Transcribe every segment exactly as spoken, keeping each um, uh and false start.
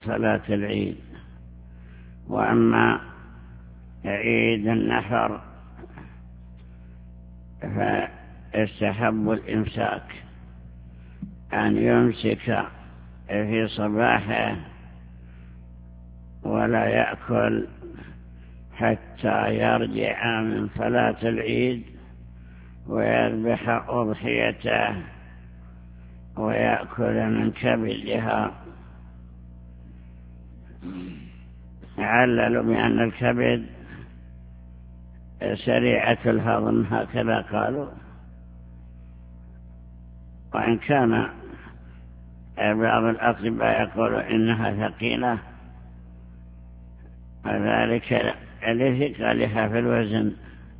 صلاة العيد. وأما عيد النحر فاستحب الإمساك، أن يمسك في صباحه ولا يأكل حتى يرجع من صلاة العيد ويذبح أضحيته ويأكل من كبدها. عللوا بأن الكبد سريعة الهضم، هكذا قالوا، وإن كان بعض الأطباء يقولوا إنها ثقيلة، وذلك لثقلها في الوزن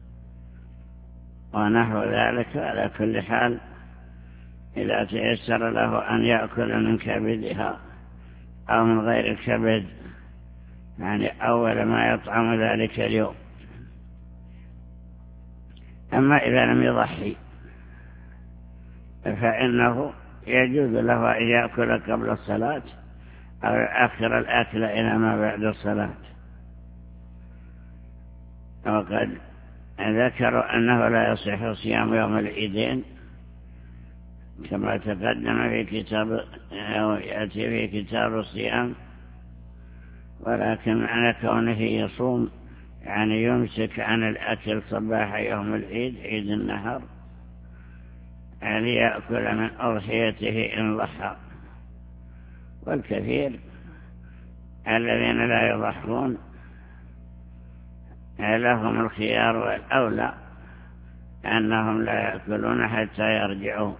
ونحو ذلك. على كل حال إذا تيسر له أن يأكل من كبدها أو من غير الكبد، يعني أول ما يطعم ذلك اليوم. أما إذا لم يضحي فإنه يجوز له أن يأكل قبل الصلاة أو يؤخر الأكل إلى ما بعد الصلاة. وقد ذكروا أنه لا يصح صيام يوم العيدين كما تقدم في كتاب أو يأتي في كتاب الصيام، ولكن معنى كونه يصوم يعني يمسك عن الأكل صباح يوم العيد، عيد النحر، يعني يأكل من أضحيته إن ضحى. والكثير الذين لا يضحون لهم الخيار والأولى أنهم لا يأكلون حتى يرجعوا،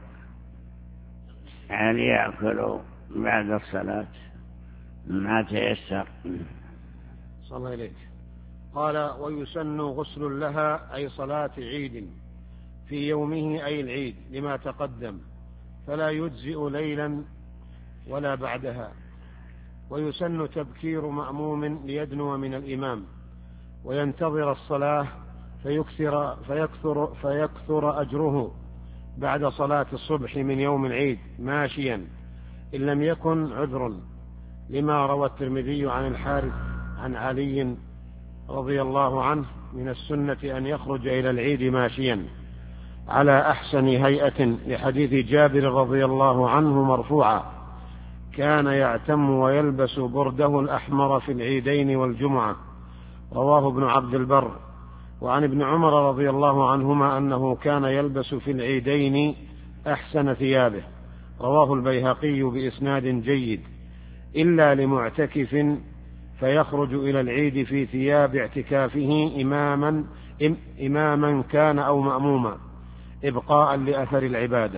يعني يأكلوا بعد الصلاة ما تيسر. صلى الله عليك. قال: ويسن غسل لها أي صلاة عيد في يومه أي العيد لما تقدم، فلا يجزئ ليلا ولا بعدها. ويسن تبكير مأموم ليدنو من الإمام وينتظر الصلاة فيكثر, فيكثر, فيكثر أجره بعد صلاة الصبح من يوم العيد ماشيا إن لم يكن عذر، لما روى الترمذي عن الحارث عن علي رضي الله عنه: من السنة أن يخرج إلى العيد ماشيا على أحسن هيئة، لحديث جابر رضي الله عنه مرفوعا: كان يعتم ويلبس برده الأحمر في العيدين والجمعة. رواه ابن عبد البر. وعن ابن عمر رضي الله عنهما أنه كان يلبس في العيدين أحسن ثيابه. رواه البيهقي بإسناد جيد، إلا لمعتكف فيخرج إلى العيد في ثياب اعتكافه إماما, إماما كان أو مأموما، إبقاء لأثر العبادة.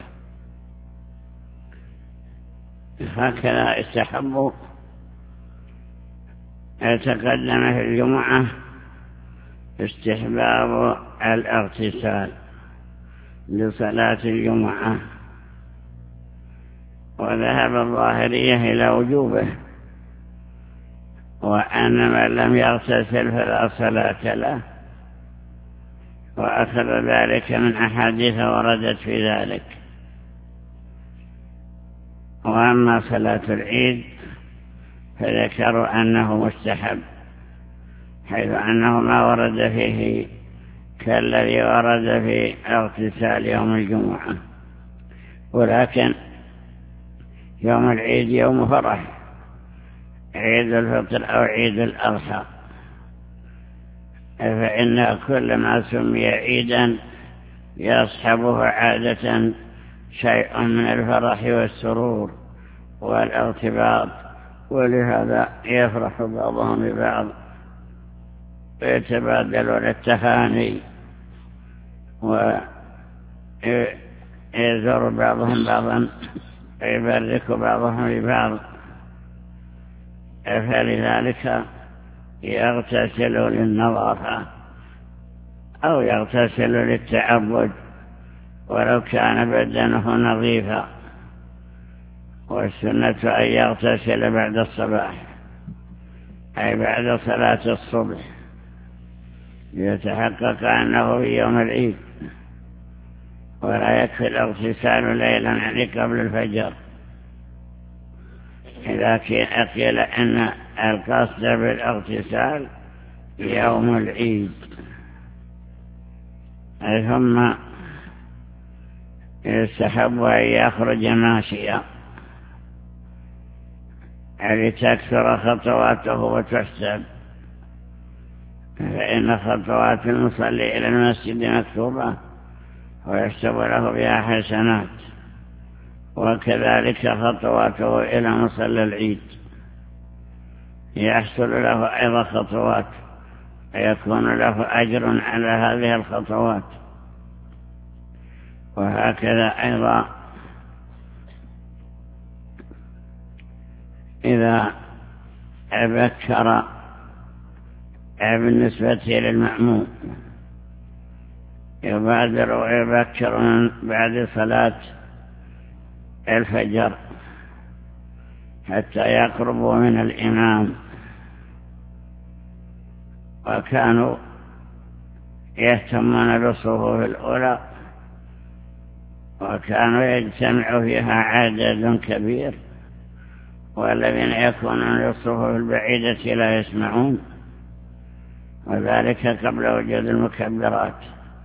هكذا استحبوا. تقدم في الجمعة استحباب الاغتسال لصلاة الجمعة، وذهب الظاهرية إلى وجوبه، وأن من لم يغتسل فلا صلاة له، وأخذ ذلك من أحاديث وردت في ذلك. وأما صلاة العيد فذكروا أنه مستحب، حيث أنه ما ورد فيه كالذي ورد في اغتسال يوم الجمعة. ولكن يوم العيد يوم فرح، عيد الفطر أو عيد الأضحى، فإن كل ما سمي عيدا يصحبه عادة شيء من الفرح والسرور والارتباط، ولهذا يفرح بعضهم ببعض ويتبادلون التهاني ويزور بعضهم بعضا ويبارك بعضهم لبعض. فلذلك يغتسل للنظافة أو يغتسل للتعبد ولو كان بدنه نظيفا. والسنة أن يغتسل بعد الصباح، أي بعد صلاة الصبح، ليتحقق أنه في يوم العيد، ولا يكفي الاغتسال ليلا يعني قبل الفجر. إذا قيل أن القصد بالاغتسال يوم العيد ثم يستحب أن يخرج ماشيا لتكثر خطواته وتحسب، فإن خطوات المصلي إلى المسجد مكتوبة ويحسب له بها حسنات، وكذلك خطواته إلى مصلى العيد يحصل له أيضا خطوات ويكون له أجر على هذه الخطوات. وهكذا أيضا إذا بكر بالنسبة للمأموم يبادر ويبكر من بعد صلاة الفجر حتى يقربوا من الإمام، وكانوا يهتمون بالصفوف الأولى وكانوا يجتمع فيها عدد كبير، والذين يكونون للصفوف البعيدة لا يسمعون، وذلك قبل وجود المكبرات.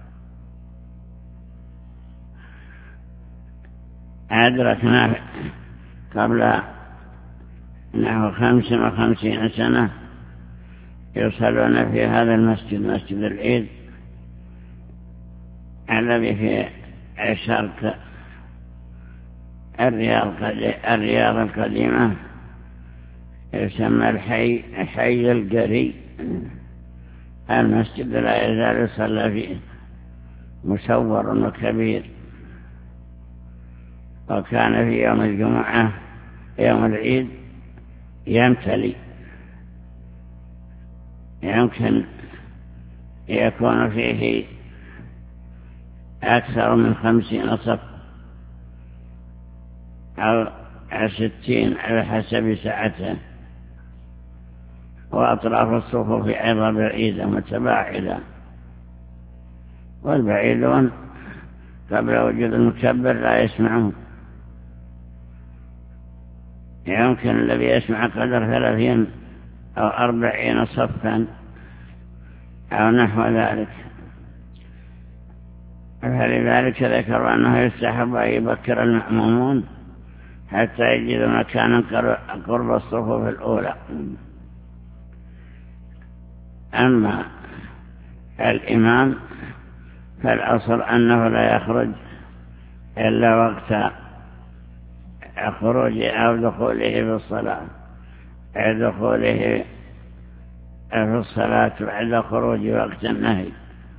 أدركنا قبل نحو خمس وخمسين سنة يصلون في هذا المسجد، مسجد العيد الذي في الشرق الرياض الرياض القديمة، يسمى الحي حي القري. المسجد لا يزال يصلى فيه، مسور وكبير، وكان في يوم الجمعة يوم العيد يمتلي، يمكن يكون فيه أكثر من خمسين صف أو ستين على حسب سعته، وأطراف الصفوف أيضا بعيدة متباعدة، والبعيدون قبل وجود المكبر لا يسمعون. يمكن الذي يسمع قدر ثلاثين أو أربعين صفا أو نحو ذلك. فلذلك ذكر أنه يستحب أن يبكر المأمومون حتى يجد مكانا قرب الصفوف الأولى. أما الإمام فالأصل أنه لا يخرج إلا وقت خروجه أو دخوله في الصلاة، دخوله في الصلاة بعد خروج وقت النهي.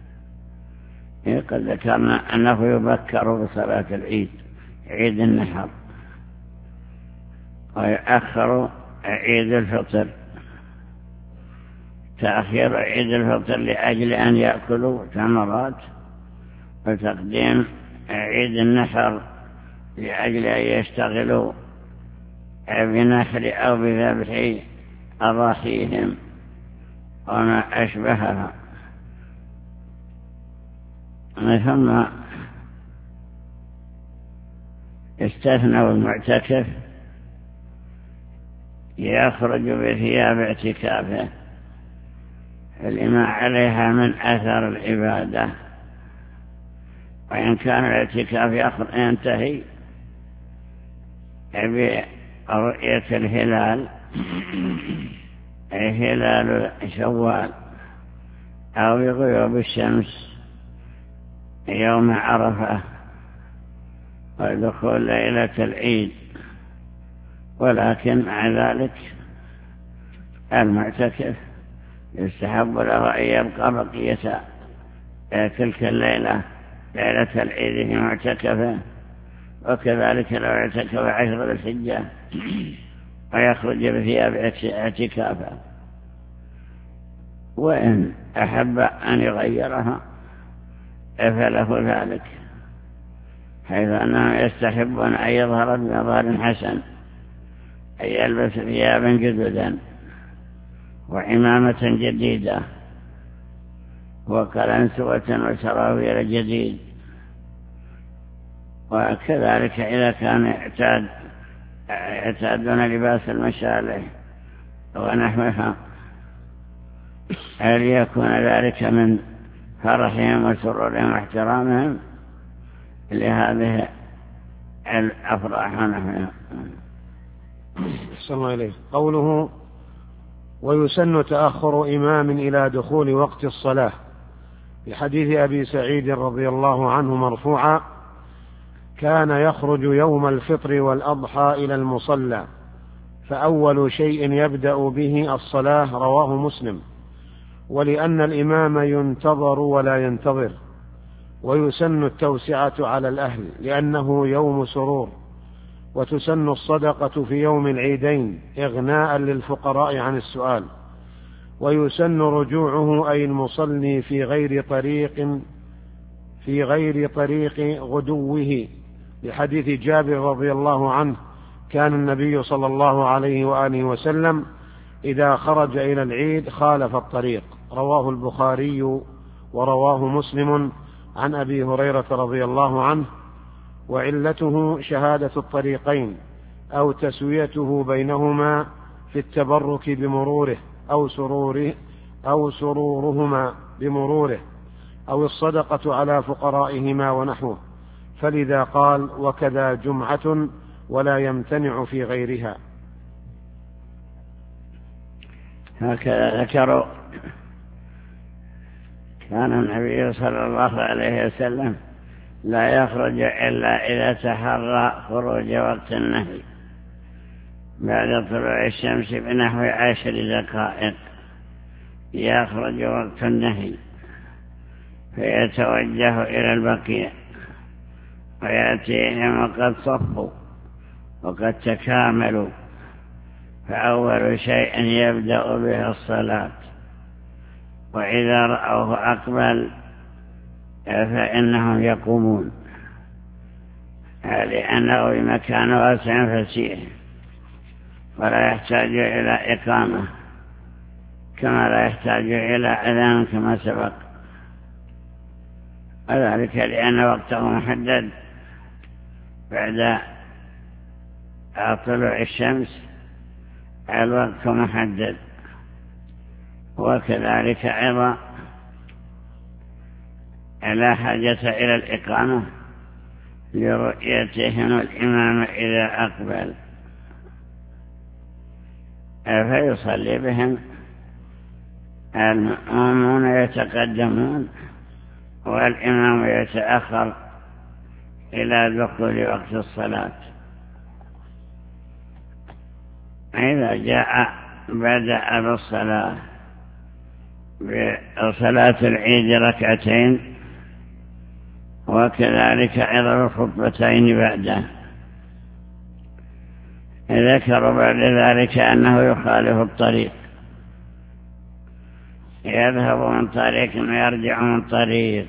قد ذكرنا أنه يبكر بصلاة العيد، عيد النحر، ويؤخر عيد الفطر، تأخير عيد الفطر لأجل أن يأكلوا تمرات، وتقديم عيد النحر لأجل أن يشتغلوا بنحر أو بذبح أضاحيهم وما أشبهها. ثم استثنوا المعتكف يخرج بثياب اعتكافه لما عليها من أثر العبادة، وإن كان الاعتكاف ينتهي برؤية الهلال هلال شوال أو بغيوب الشمس يوم عرفة ودخول ليلة العيد. ولكن مع ذلك المعتكف يستحب له أن يبقى بقية تلك الليلة ليلة العيد في معتكفه، وكذلك لو اعتكف عشر ذي الحجة ويخرج بثياب اعتكافه. وإن أحب أن يغيرها فله ذلك، حيث أنه يستحبون أن يظهر بمظهر حسن، أن يلبس ثيابا جددا وعمامة جديدة وقلنسوة وسراويل جديد. وكذلك إذا كان يعتاد يعتادون لباس المشالح ونحوها، هل يكون ذلك من فرحهم وسرورهم واحترامهم لهذه الأفراح ونحوها؟ صلى الله عليه. قوله ويسن تأخر إمام إلى دخول وقت الصلاة، في حديث أبي سعيد رضي الله عنه مرفوعا: كان يخرج يوم الفطر والأضحى إلى المصلى فأول شيء يبدأ به الصلاة، رواه مسلم. ولأن الإمام ينتظر ولا ينتظر. ويسن التوسعة على الأهل لأنه يوم سرور. وتسن الصدقة في يوم العيدين إغناء للفقراء عن السؤال. ويسن رجوعه أي المصلي في غير طريق في غير طريق غدوه، لحديث جابر رضي الله عنه: كان النبي صلى الله عليه وآله وسلم إذا خرج إلى العيد خالف الطريق، رواه البخاري ورواه مسلم عن أبي هريرة رضي الله عنه. وعلته شهادة الطريقين أو تسويته بينهما في التبرك بمروره أو سروره أو سرورهما بمروره أو الصدقة على فقرائهما ونحوه، فلذا قال: وكذا جمعة ولا يمتنع في غيرها. هكذا ذكروا كان النبي صلى الله عليه وسلم لا يخرج إلا إذا تحرى خروج وقت النهي بعد طلوع الشمس بنحو عشر دقائق، يخرج وقت النهي فيتوجه إلى البقيع ويأتيهم وقد صفوا وقد تكاملوا، فأول شيء يبدأ به الصلاة، وإذا رأوه أقبل فإنهم يقومون، لأنه بمكان واسع فسيح ولا يحتاج إلى إقامة كما لا يحتاج إلى أذان كما سبق، وذلك لأن وقته محدد بعد طلوع الشمس، الوقت محدد. وكذلك أيضا لا حاجة إلى الإقامة لرؤيتهم الإمام إذا أقبل، فيصلي بهم، المأمومون يتقدمون والإمام يتأخر إلى دخول وقت الصلاة. إذا جاء بدأ بالصلاة بصلاة العيد ركعتين، وكذلك أيضا الخطبتين بعده. ذكر بعد ذلك أنه يخالف الطريق، يذهب من طريق ويرجع من طريق،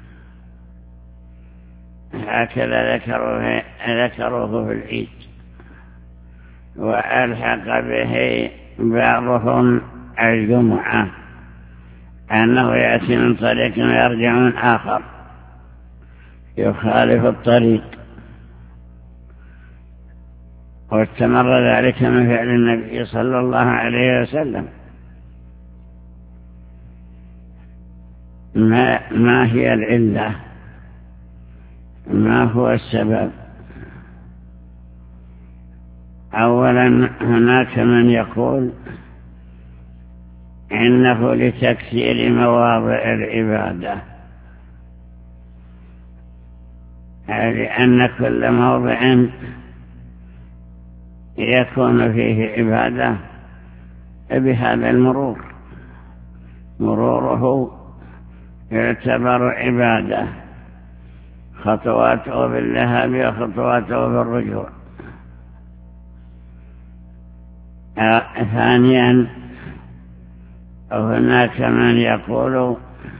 هكذا ذكروه, ذكروه في العيد. وألحق به بعضهم الجمعة أنه يأتي من طريق ويرجع من آخر، يخالف الطريق. واستمر ذلك من فعل النبي صلى الله عليه وسلم. ما, ما هي العلة؟ ما هو السبب؟ أولا هناك من يقول إنه لتكثير مواضع العبادة، لأن كل موضع يكون فيه عبادة بهذا المرور، مروره يعتبر عبادة، خطواته بالذهاب وخطواته بالرجوع. ثانيا هناك من يقول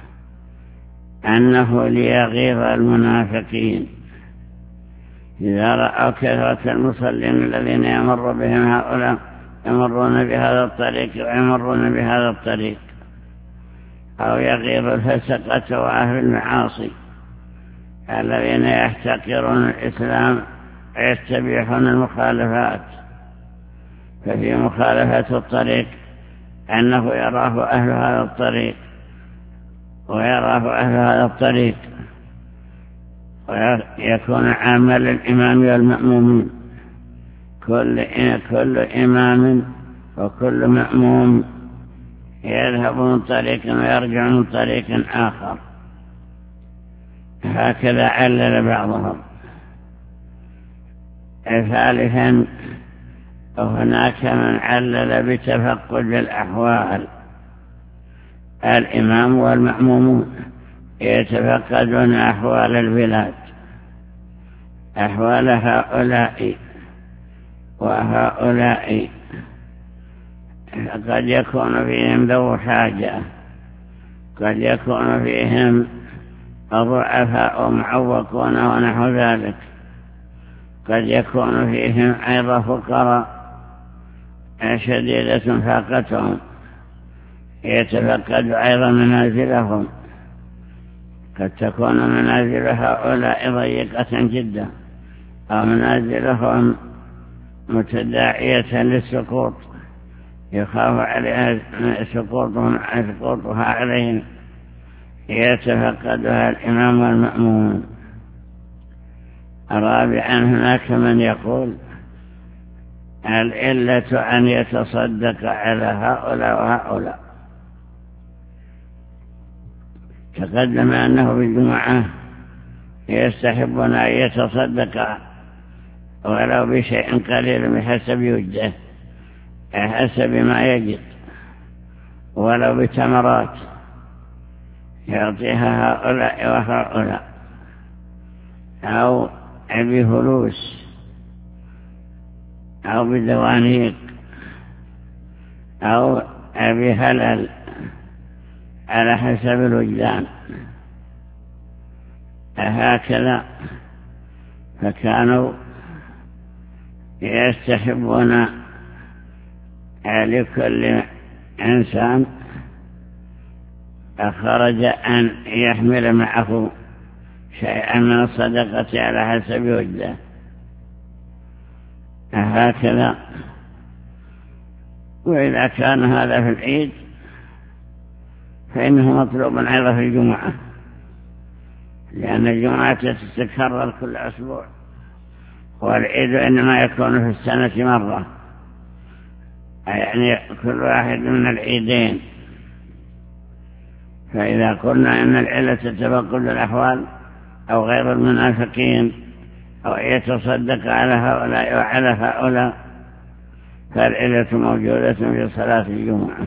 أنه ليغيظ المنافقين إذا رأوا كثرة المصلين الذين يمر بهم هؤلاء يمرون بهذا الطريق ويمرون بهذا الطريق، أو يغيظ الفسقة وأهل المعاصي الذين يحتقرون الإسلام يستبيحون المخالفات. ففي مخالفة الطريق أنه يراه أهل هذا الطريق ويراه أهل هذا الطريق، ويكون عاما للإمام والمأمومين. كل كل إمام وكل مأموم يذهب من طريق ويرجع من طريق آخر، هكذا علل بعضهم. ثالثا هناك من علل بتفقد الأحوال. الإمام والمأمومون يتفقدون أحوال البلاد، أحوال هؤلاء وهؤلاء، قد يكون فيهم ذو حاجة، قد يكون فيهم ضعفاء معوقون ونحو ذلك، قد يكون فيهم أيضا فقراء شديدة فاقتهم، يتفقد أيضا منازلهم. قد تكون منازل هؤلاء ضيقة جدا أو منازلهم متداعية للسقوط، يخاف عليها سقوطها عليهم، يتفقدها الإمام والمأمون. رابعا هناك من يقول العلة أن يتصدق على هؤلاء وهؤلاء. تقدم أنه بالجمعة يستحبون أن يتصدق ولو بشيء قليل بحسب وجهه، حسب ما يجد، ولو بتمرات يعطيها هؤلاء وهؤلاء، أو بفلوس أو بدوانيق أو بهلل على حسب الوجدان. هكذا فكانوا يستحبون لكل إنسان خرج أن يحمل معه شيئا من الصدقة على حسب وجده. هكذا. وإذا كان هذا في العيد فإنه مطلوب أيضا في الجمعة، لأن الجمعة تتكرر كل أسبوع، والعيد إنما يكون في السنة مرة، يعني كل واحد من العيدين. فإذا قلنا إن العلة تتفقد الأحوال أو غير المنافقين أو يتصدق على هؤلاء وعلى هؤلاء، فالعلة موجودة في صلاة الجمعة.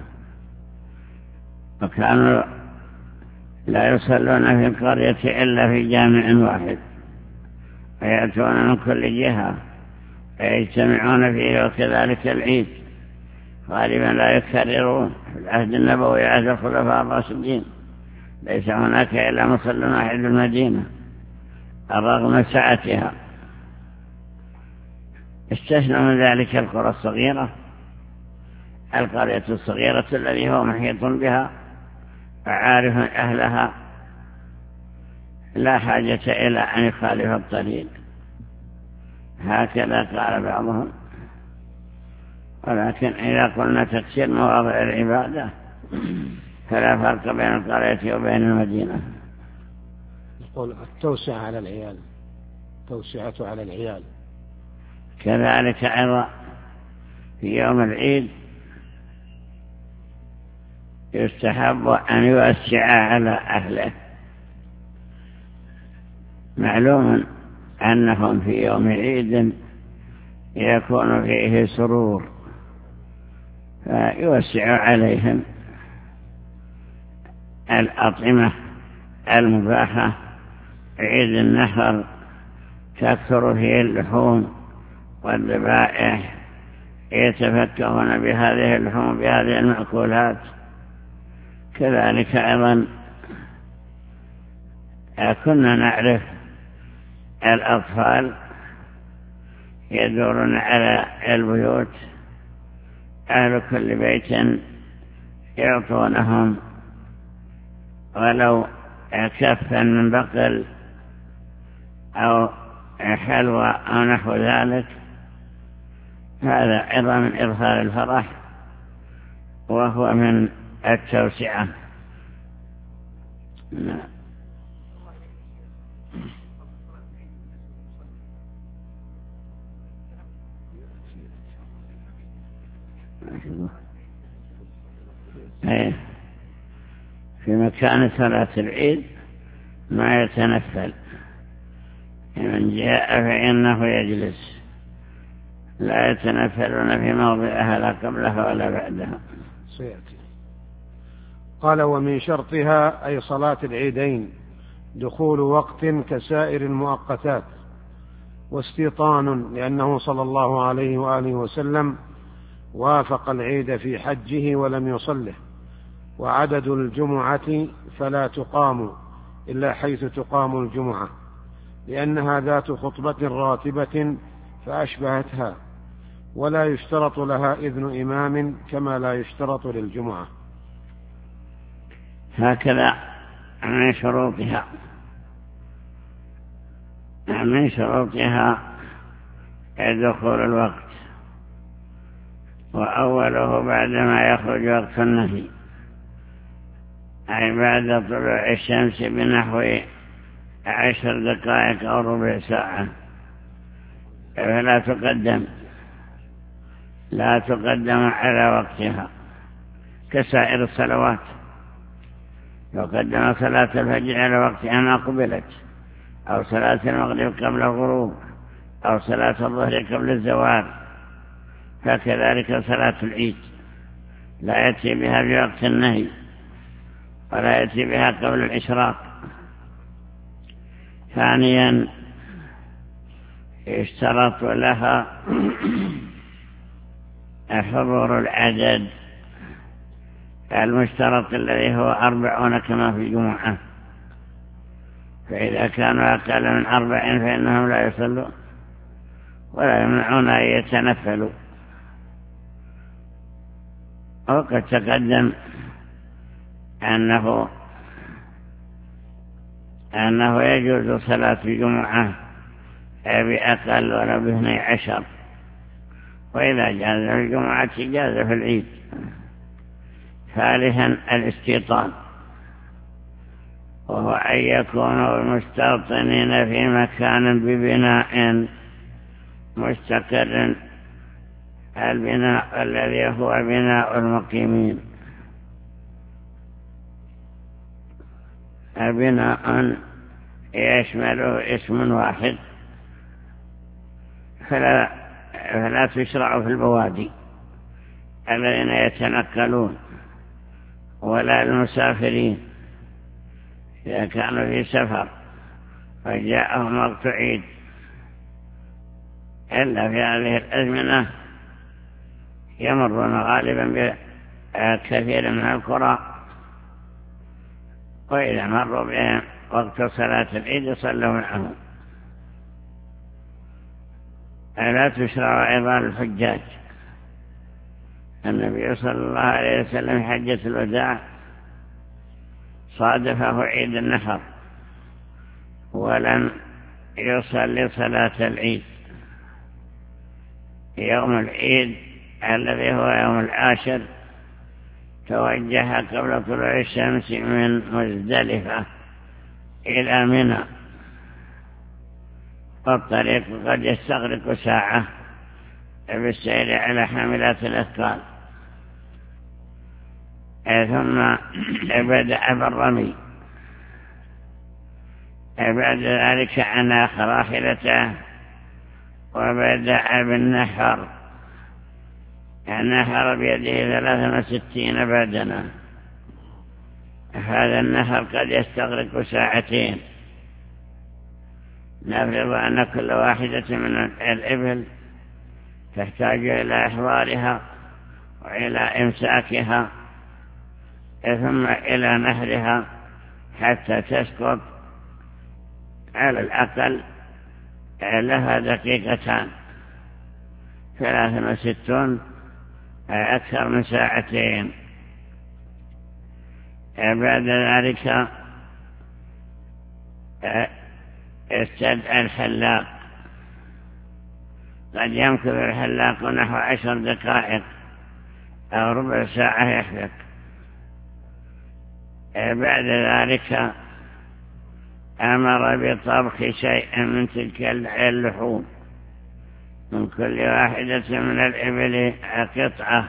وكانوا لا يصلون في القرية إلا في جامع واحد، ويأتون من كل جهة ويجتمعون فيه، وكذلك العيد غالبا لا يكررون. في العهد النبوي عهد الخلفاء الراشدين ليس هناك إلا مصل واحد المدينة رغم سعتها. استثنى من ذلك القرى الصغيرة، القرية الصغيرة الذي هو محيط بها وعارف أهلها، لا حاجة إلى أن يخالف الطريق. هكذا قال بعضهم. ولكن إذا قلنا تكسير مواضع العبادة فلا فرق بين القرية وبين المدينة. يقول التوسعة على العيال، توسعة على العيال. كذلك أيضا في يوم العيد يستحب أن يوسع على أهله. معلوم أنهم في يوم عيد يكون فيه سرور، فيوسع عليهم الأطعمة المباحة. عيد النحر تكثر فيه اللحوم والذبائح، يتفكهون بهذه اللحوم بهذه المأكولات. كذلك أيضا كنا نعرف الأطفال يدورون على البيوت، أهل كل بيت يعطونهم ولو كفا من بقل أو حلوى أو نحو ذلك، هذا أيضا من إظهار الفرح وهو من التوسعة. نعم. في مكان صلاة العيد ما يتنفل، من جاء فإنه يجلس، لا يتنفلون في موضعها لا قبلها ولا بعدها. سيأتي. قال ومن شرطها أي صلاة العيدين دخول وقت كسائر المؤقتات، واستيطان، لأنه صلى الله عليه وآله وسلم وافق العيد في حجه ولم يصله. وعدد الجمعة فلا تقام إلا حيث تقام الجمعة، لأنها ذات خطبة راتبة فأشبهتها، ولا يشترط لها إذن إمام كما لا يشترط للجمعة. هكذا من شروطها من شروطها دخول الوقت، وأوله بعدما يخرج وقت النهي، أي بعد طلوع الشمس بنحو عشر دقائق أو ربع ساعة، فلا تقدم لا تقدم على وقتها كسائر الصلوات. لو قدم صلاة الفجر على وقتها ما قبلت، أو صلاة المغرب قبل الغروب، أو صلاة الظهر قبل الزوال، فكذلك صلاة العيد لا يأتي بها بوقت النهي ولا يأتي بها قبل الإشراق. ثانيا يشترط لها حضور العدد المشترط الذي هو أربعون كما في الجمعة، فإذا كانوا أقل من أربعين فإنهم لا يصلوا ولا يمنعون أن يتنفلوا. وقد تقدم أنه أنه يجوز صلاة الجمعة بأقل ولا باثني عشر، وإذا جاز في الجمعة جاز في العيد. ثالثا الاستيطان، وهو أن يكونوا المستوطنين في مكان ببناء مستقر، البناء الذي هو بناء المقيمين، بناء يشمله اسم واحد، فلا, فلا تشرع في البوادي الذين يتنقلون، ولا المسافرين إذا كانوا في سفر فجاءهم وقت عيد، إلا في هذه الأزمنة يمرون غالبا بكثير من القرى، وإذا مروا بهم وقت صلاة العيد صلوا معهم. لا تشرع أيضا الحجاج. النبي صلى الله عليه وسلم حجة الوداع صادفه عيد النحر ولم يصلي صلاة العيد. يوم العيد الذي هو يوم العاشر توجه قبل طلوع الشمس من مزدلفة إلى منى، والطريق قد يستغرق ساعة بالسير على حاملات الأثقال. ثم بدأ بالرمي، بعد ذلك أناخ راحلته وبدأ بالنحر، نحر بيده ثلاثة وستين بدنا. هذا النحر قد يستغرق ساعتين. نفرض أن كل واحدة من الإبل تحتاج إلى إحضارها وإلى إمساكها ثم إلى نهرها حتى تسقط، على الأقل لها دقيقتان، ثلاث وستون أكثر من ساعتين. بعد ذلك استدعى الحلاق قد يمكث الحلاق نحو عشر دقائق أو ربع ساعة يحلق. بعد ذلك أمر بطبخ شيء من تلك اللحوم، من كل واحدة من الإبل قطعة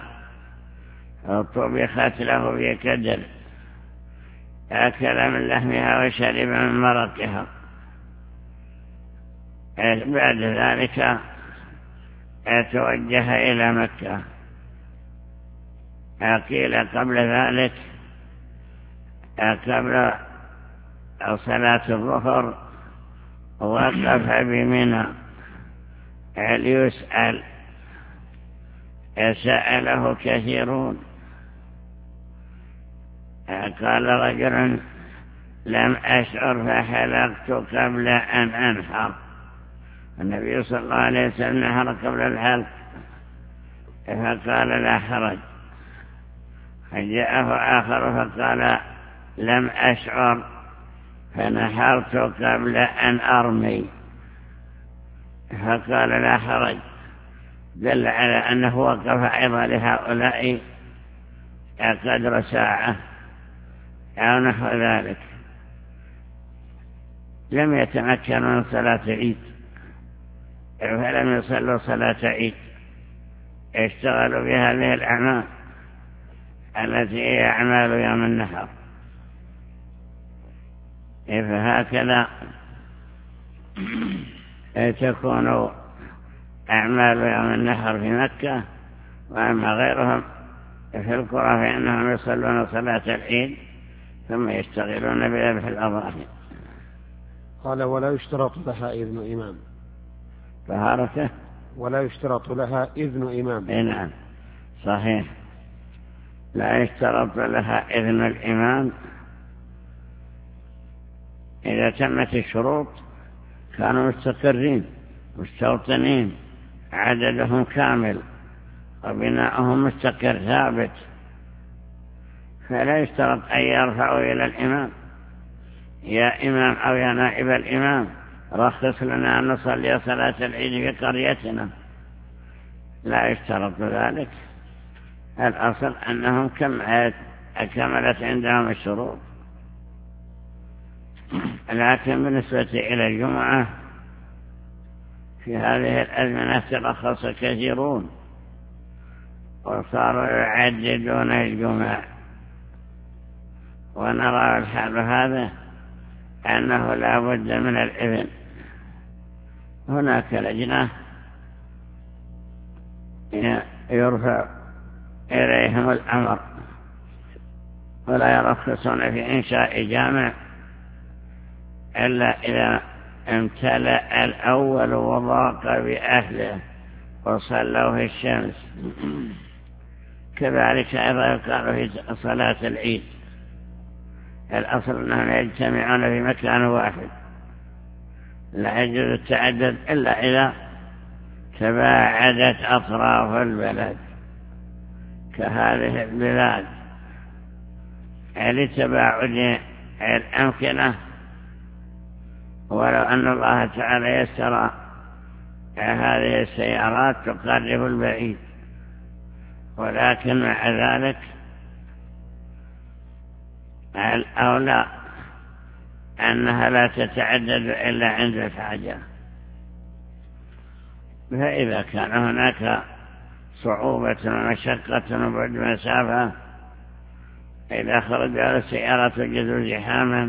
طبخت له بكدر، أكل من لحمها وشرب من مرقها. بعد ذلك توجه إلى مكة. قيل قبل ذلك قبل صلاة الظهر وقف بمنى ليسأل، سأله كثيرون. قال رجل: لم أشعر فحلقت قبل أن أنحر. النبي صلى الله عليه وسلم نحر قبل الحلق، فقال: لا حرج. فجاءه آخر فقال: لم أشعر فنحرت قبل أن أرمي، فقال: لا حرج. دل على أنه وقف أيضا لهؤلاء قدر ساعة أو نحو ذلك. لم يتمكن من صلاة عيد، فلم يصلوا صلاة عيد، اشتغلوا بهذه الأعمال التي هي أعمال يوم النحر. فهكذا تكون أعمال يوم النحر في مكة. وأما غيرهم في القرى فإنهم يصلون صلاة العيد ثم يشتغلون بذبح الأضاحي. قال: ولا يشترط لها إذن إمام. طهارته ولا يشترط لها إذن إمام. نعم صحيح، لا يشترط لها إذن الإمام. إذا تمت الشروط كانوا مستقرين مستوطنين، عددهم كامل وبناؤهم مستقر ثابت، فلا يشترط أن يرفعوا إلى الإمام: يا إمام أو يا نائب الإمام رخص لنا أن نصلي صلاة العيد في قريتنا. لا يشترط ذلك. الأصل أنهم كملت عندهم الشروط. لكن بالنسبة إلى الجمعة في هذه الأزمنة ترخص كثيرون وصاروا يعددون الجمعة، ونرى الحال هذا أنه لا بد من الإذن. هناك لجنة يرفع إليهم الأمر ولا يرخصون في إنشاء جامع إلا إذا امتلأ الأول وضاق بأهله وصلوا في الشمس. كذلك أيضا يقال في صلاة العيد، الأصل أنهم يجتمعون في مكان واحد، لا يجوز التعدد إلا إذا تباعدت أطراف البلد كهذه البلاد لتباعد الأمكنة. ولو أن الله تعالى يسر هذه السيارات تقرب البعيد، ولكن مع ذلك الأولى أنها لا تتعدد إلا عند الحاجة. فإذا كان هناك صعوبة ومشقة وبعد مسافة، إذا خرج السيارة تجد زحاما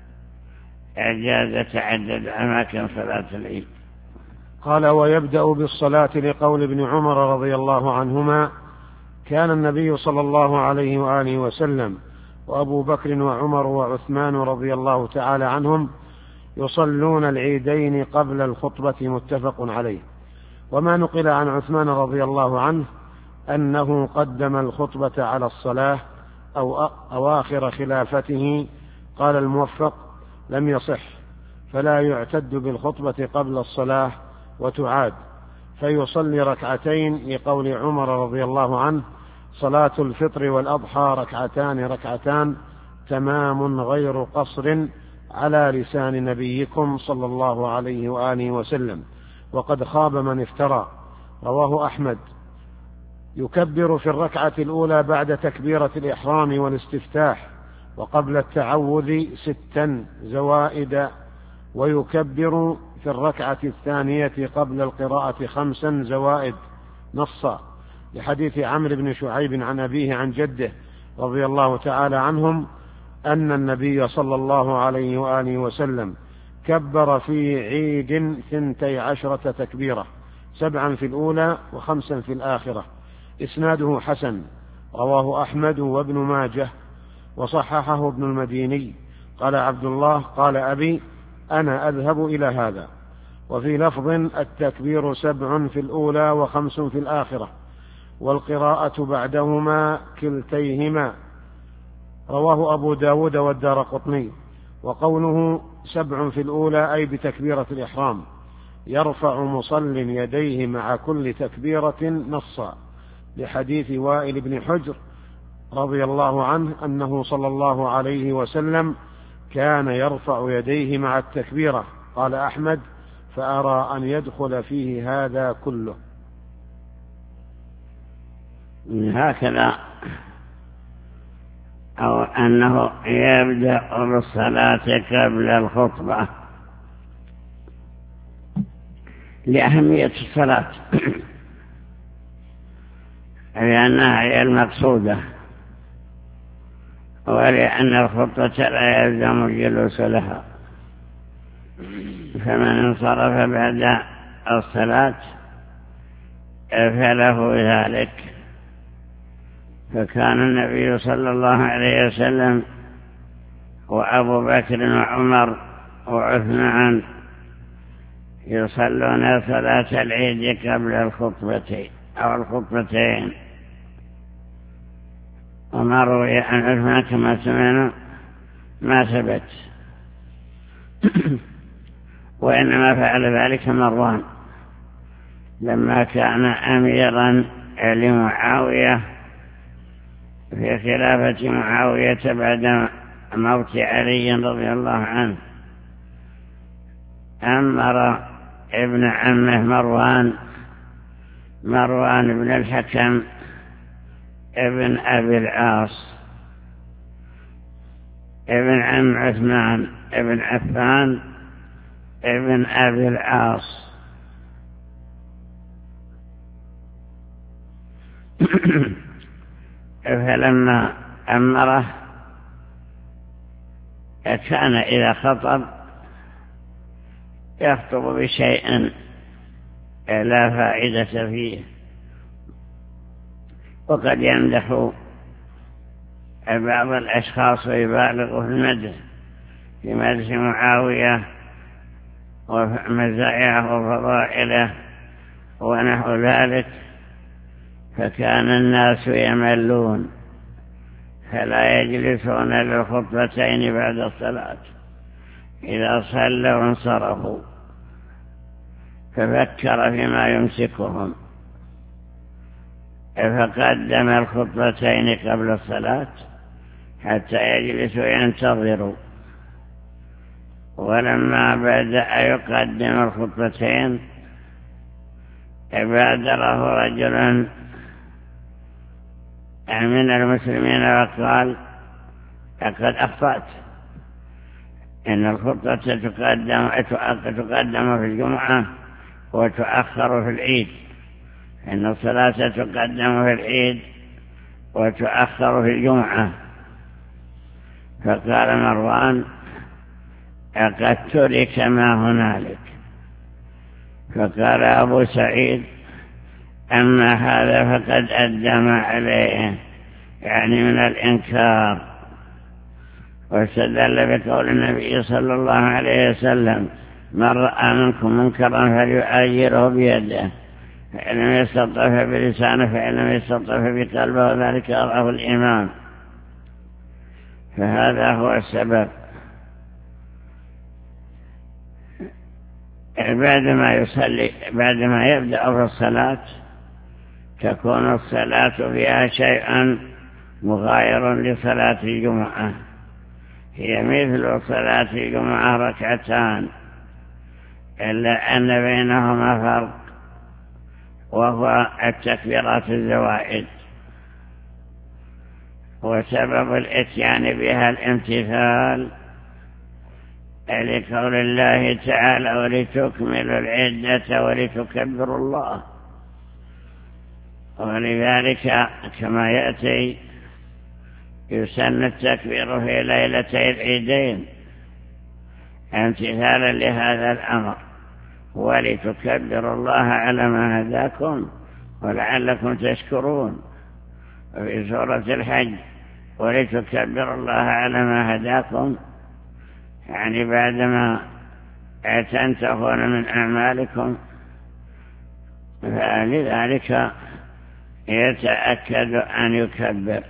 أجاز تعدد أماكن صلاة العيد. قال: ويبدأ بالصلاة لقول ابن عمر رضي الله عنهما: كان النبي صلى الله عليه وآله وسلم وأبو بكر وعمر وعثمان رضي الله تعالى عنهم يصلون العيدين قبل الخطبة، متفق عليه. وما نقل عن عثمان رضي الله عنه أنه قدم الخطبة على الصلاة أو أواخر خلافته، قال الموفق: لم يصح، فلا يعتد بالخطبة قبل الصلاة وتعاد، فيصلي ركعتين لقول عمر رضي الله عنه: صلاة الفطر والأضحى ركعتان ركعتان تمام غير قصر، على لسان نبيكم صلى الله عليه وآله وسلم، وقد خاب من افترى. رواه أحمد. يكبر في الركعة الأولى بعد تكبيرة الإحرام والاستفتاح وقبل التعوذ ستا زوائد، ويكبر في الركعة الثانية قبل القراءة خمسا زوائد نصا، لحديث عمرو بن شعيب عن أبيه عن جده رضي الله تعالى عنهم أن النبي صلى الله عليه وآله وسلم كبر في عيد ثنتي عشرة تكبيرة، سبعا في الأولى وخمسا في الآخرة. إسناده حسن، رواه أحمد وابن ماجه وصححه ابن المديني. قال عبد الله قال أبي أنا أذهب إلى هذا. وفي لفظ التكبير سبع في الأولى وخمس في الآخرة، والقراءة بعدهما كلتيهما، رواه أبو داود والدارقطني. وقوله سبع في الأولى أي بتكبيرة الإحرام، يرفع مصل يديه مع كل تكبيرة نصا، لحديث وائل بن حجر رضي الله عنه أنه صلى الله عليه وسلم كان يرفع يديه مع التكبيرة. قال أحمد فأرى أن يدخل فيه هذا كله. هكذا، أو أنه يبدأ بالصلاة قبل الخطبة لأهمية الصلاة لأنها هي المقصودة، ولأن الخطبة لا يلزم الجلوس لها، فمن انصرف بعد الصلاة فله ذلك. فكان النبي صلى الله عليه وسلم وأبو بكر وعمر وعثمان يصلون صلاة العيد قبل الخطبتين أو الخطبتين. وما روي عن عثمان كما سمعنا ما ثبت، وإنما فعل ذلك مروان لما كان أميرا لمعاوية في خلافة معاوية بعد موت علي رضي الله عنه. أمر ابن عمه مروان مروان بن الحكم ابن أبي العاص ابن عم عثمان ابن عفان ابن أبي العاص فلما أمره كان إذا خطب يخطب بشيء لا فائدة فيه، وقد يمدح بعض الأشخاص ويبالغ في المدح في مدح معاوية ومزاياه وفضائله ونحو ذلك، فكان الناس يملون فلا يجلسون للخطبتين بعد الصلاة إذا صلوا وانصرفوا، ففكر فيما يمسكهم فقدم الخطبتين قبل الصلاة حتى يجلسوا ينتظروا. ولما بدأ يقدم الخطبتين بادره رجل من المسلمين وقال لقد أخطأت، إن الخطبة تقدم تقدم في الجمعة وتؤخر في العيد، إن الصلاة تقدم في العيد وتؤخر في الجمعة. فقال مروان قد ترك ما هنالك. فقال أبو سعيد أما هذا فقد أدم عليه، يعني من الإنكار. واستدل بقول النبي صلى الله عليه وسلم من رأى منكم منكرا فليؤيره بيده، فإن لم يستطع بلسانه، فإن لم يستطع بقلبه، وذلك أضعف الإيمان. فهذا هو السبب. بعدما يصلي بعدما يبدأ في الصلاة تكون الصلاة فيها شيء مغاير لصلاة الجمعة، هي مثل صلاة الجمعة ركعتان، إلا أن بينهما فرق، وهو التكبيرات الزوائد، وسبب الاتيان بها الامتثال لقول الله تعالى ولتكملوا العدة ولتكبروا الله. ولذلك كما يأتي يسن التكبير في ليلتي العيدين امتثالا لهذا الأمر، ولتكبروا الله على ما هداكم ولعلكم تشكرون. وفي سورة الحج ولتكبروا الله على ما هداكم، يعني بعدما تنتهون من أعمالكم، فلذلك يتأكد أن يكبر.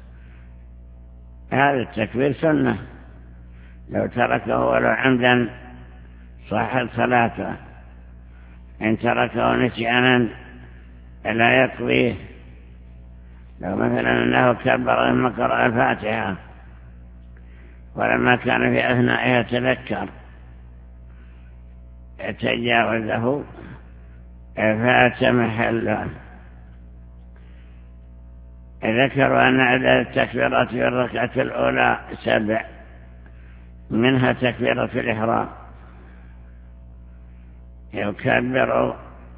هذا التكبير سنة، لو تركه ولو عمدا صحت صلاته، إن تركه نسيانا لا يقضيه. لو مثلا أنه كبر لما قرأ الفاتحة ولما كان في أثنائها تذكر تجاوزه فات محله. ذكروا أن عدد التكبيرات في الركعة الأولى سبع، منها تكبيرة الإحرام، يكبر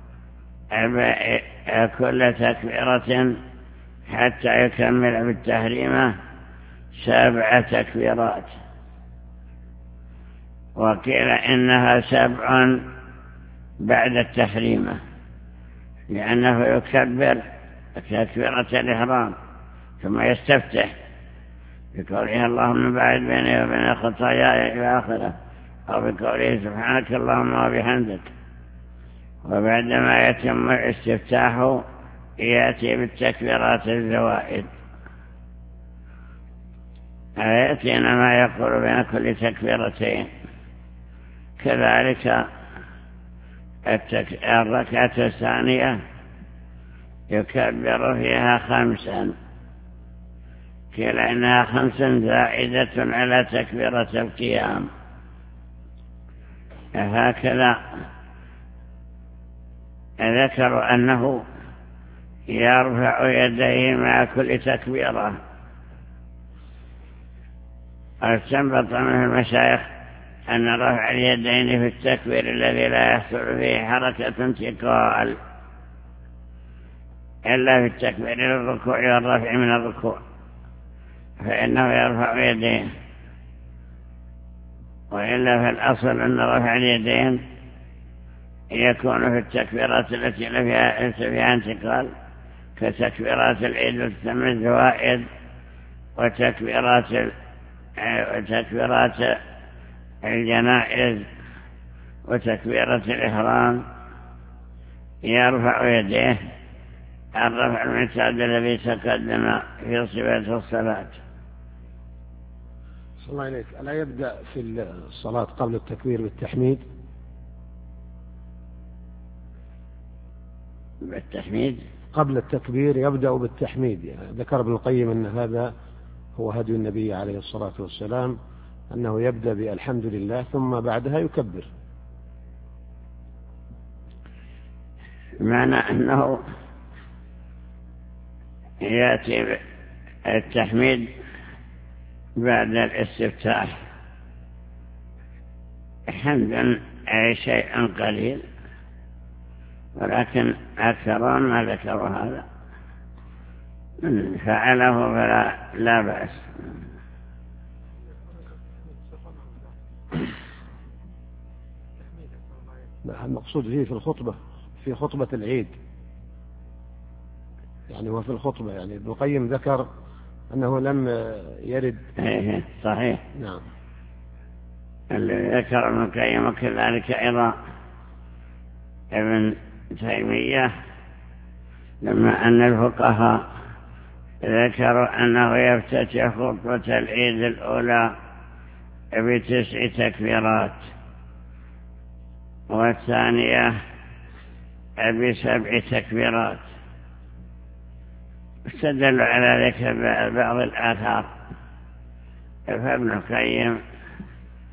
كل تكبيرة حتى يكمل بالتحريمة سبع تكبيرات، وقيل إنها سبع بعد التحريمة، لأنه يكبر تكبيرة الإحرام ثم يستفتح بقوله اللهم باعد بيني وبين خطاياي إلى آخره، أو بقوله سبحانك اللهم وبحمدك. وبعدما يتم الاستفتاح يأتي بالتكبيرات الزوائد، يأتينا ما يقول بين كل تكبيرتين. كذلك الركعة الثانية يكبر فيها خمسا، كلا إنها خمس زائدة على تكبيرة القيام. هكذا ذكروا أنه يرفع يديه مع كل تكبيرة. استنبط من المشايخ أن رفع اليدين في التكبير الذي لا يحصل فيه حركة انتقال إلا في التكبير للركوع والرفع من الركوع، فإنه يرفع يديه. وإلا في الأصل أن رفع اليدين يكون في التكبيرات التي ليس فيها انتقال، كتكبيرات العيد وتسمى الزوائد، وتكبيرات وتكبيرات الجنائز، وتكبيرة الإحرام، يرفع يديه الرفع المعتاد الذي تقدم في صفة الصلاة. صلى الله عليك. ألا يبدأ في الصلاة قبل التكبير بالتحميد؟ بالتحميد قبل التكبير يبدأ بالتحميد. يعني ذكر ابن القيم أن هذا هو هدي النبي عليه الصلاة والسلام، أنه يبدأ بالحمد لله ثم بعدها يكبر. معنى أنه يأتي التحميد بعد الاستفتاح حمدا أي شيء قليل، ولكن أكثرون ما ذكروا هذا، من فعله فلا لا بأس. المقصود فيه في الخطبة، في خطبة العيد، يعني هو في الخطبة. يعني ابن القيم ذكر أنه لم يرد. ايه صحيح. نعم. اللي ذكر ابن القيم وكذلك أيضا ابن تيمية، لما أن الفقهاء ذكروا أنه يفتتح خطبة العيد الأولى بتسع تكبيرات والثانية بسبع تكبيرات، استدلوا على ذلك بعض الآثار، فابن القيم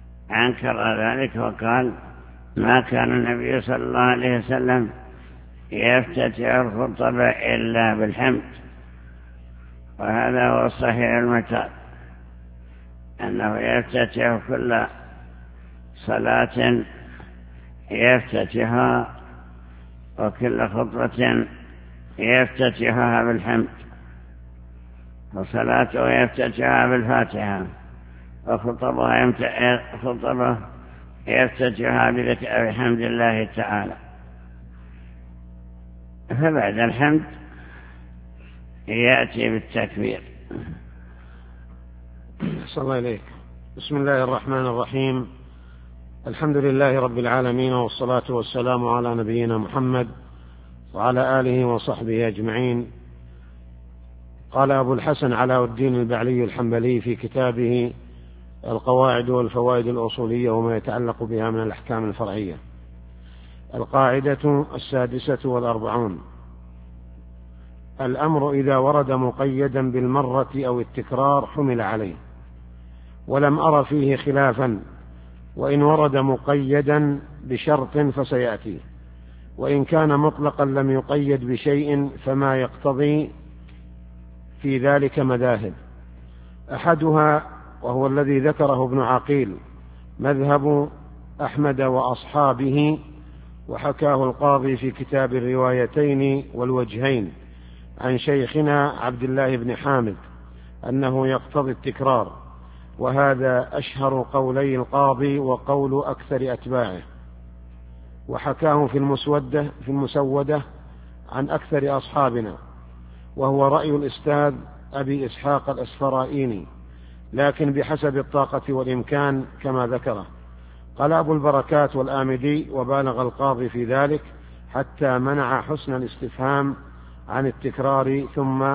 أنكر ذلك وقال ما كان النبي صلى الله عليه وسلم يفتتح الخطبة إلا بالحمد، وهذا هو الصحيح المعتاد، أنه يفتتح كل صلاة يفتتحها وكل خطبة يفتتحها بالحمد، وصلاته يفتتحها بالفاتحة، وخطبه يفتتحها بحمد الله تعالى. فبعد الحمد يأتي بالتكبير. صلى الله عليك. بسم الله الرحمن الرحيم. الحمد لله رب العالمين، والصلاة والسلام على نبينا محمد وعلى آله وصحبه أجمعين. قال أبو الحسن علاء الدين البعلي الحنبلي في كتابه القواعد والفوائد الأصولية وما يتعلق بها من الأحكام الفرعية: القاعدة السادسة والأربعون: الأمر إذا ورد مقيدا بالمرة أو التكرار حمل عليه، ولم أر فيه خلافا، وإن ورد مقيدا بشرط فسيأتي، وإن كان مطلقا لم يقيد بشيء فما يقتضي في ذلك مذاهب. أحدها وهو الذي ذكره ابن عقيل مذهب أحمد وأصحابه، وحكاه القاضي في كتاب الروايتين والوجهين عن شيخنا عبد الله بن حامد أنه يقتضي التكرار، وهذا أشهر قولي القاضي وقول أكثر أتباعه، وحكاه في المسودة في المسودة عن أكثر أصحابنا، وهو رأي الأستاذ أبي إسحاق الأسفرائيني، لكن بحسب الطاقة والإمكان كما ذكره. قال أبو البركات والآمدي: وبالغ القاضي في ذلك حتى منع حسن الاستفهام عن التكرار ثم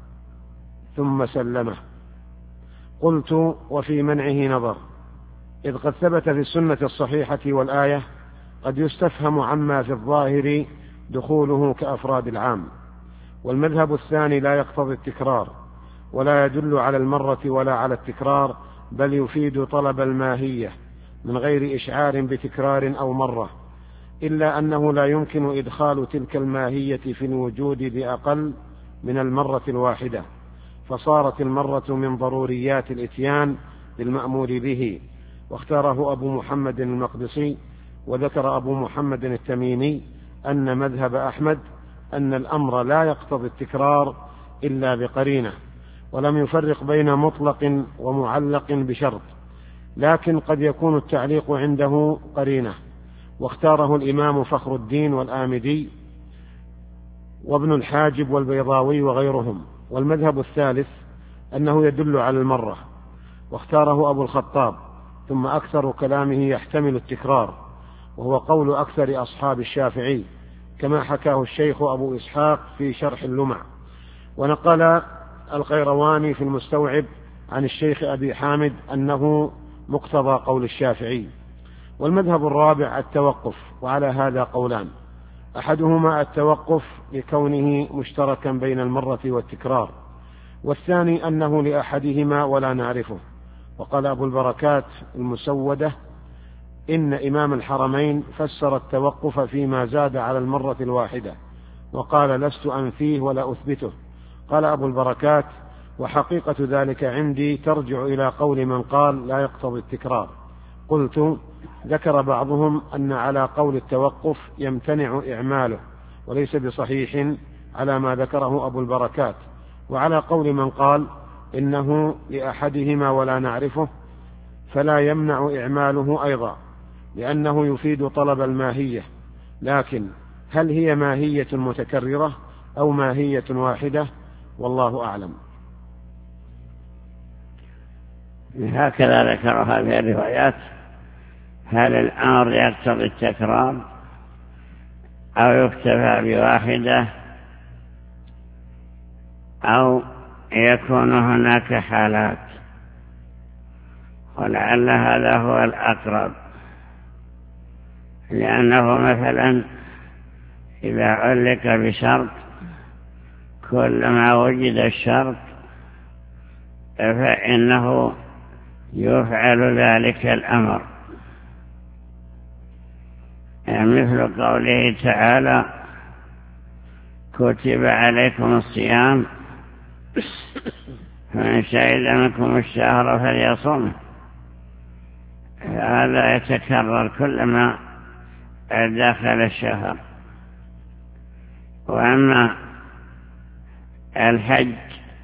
ثم سلمه. قلت: وفي منعه نظر، إذ قد ثبت في السنة الصحيحة والآية قد يستفهم عما في الظاهر دخوله كأفراد العام. والمذهب الثاني لا يقتضي التكرار، ولا يدل على المرة ولا على التكرار، بل يفيد طلب الماهية من غير إشعار بتكرار أو مرة، إلا أنه لا يمكن إدخال تلك الماهية في الوجود بأقل من المرة الواحدة، فصارت المرة من ضروريات الإتيان بالمأمور به. واختاره أبو محمد المقدسي، وذكر أبو محمد التميمي أن مذهب أحمد أن الأمر لا يقتضي التكرار إلا بقرينة، ولم يفرق بين مطلق ومعلق بشرط، لكن قد يكون التعليق عنده قرينة. واختاره الإمام فخر الدين والآمدي وابن الحاجب والبيضاوي وغيرهم. والمذهب الثالث أنه يدل على المرة، واختاره أبو الخطاب، ثم أكثر كلامه يحتمل التكرار، وهو قول أكثر أصحاب الشافعي، كما حكاه الشيخ أبو إسحاق في شرح اللمع. ونقل القيرواني في المستوعب عن الشيخ أبي حامد أنه مقتضى قول الشافعي. والمذهب الرابع التوقف، وعلى هذا قولان: أحدهما التوقف لكونه مشتركا بين المرة والتكرار، والثاني أنه لأحدهما ولا نعرفه. وقال أبو البركات المسودة: إن إمام الحرمين فسر التوقف فيما زاد على المرة الواحدة، وقال: لست أنفيه ولا أثبته. قال أبو البركات: وحقيقة ذلك عندي ترجع إلى قول من قال لا يقتضي التكرار. قلت: ذكر بعضهم أن على قول التوقف يمتنع إعماله، وليس بصحيح على ما ذكره أبو البركات. وعلى قول من قال إنه لأحدهما ولا نعرفه فلا يمنع إعماله أيضا، لأنه يفيد طلب الماهية، لكن هل هي ماهية متكررة أو ماهية واحدة؟ والله أعلم. هكذا ذكرها في الروايات: هل الأمر يقتضي التكرار أو يكتفى بواحدة أو يكون هناك حالات؟ ولعل هذا هو الأقرب، لأنه مثلا إذا علق بشرط كلما وجد الشرط فإنه يفعل ذلك الأمر، يعني مثل قوله تعالى: كتب عليكم الصيام فمن شهد منكم الشهر فليصمه. هذا يتكرر كلما دخل الشهر. وأما الحج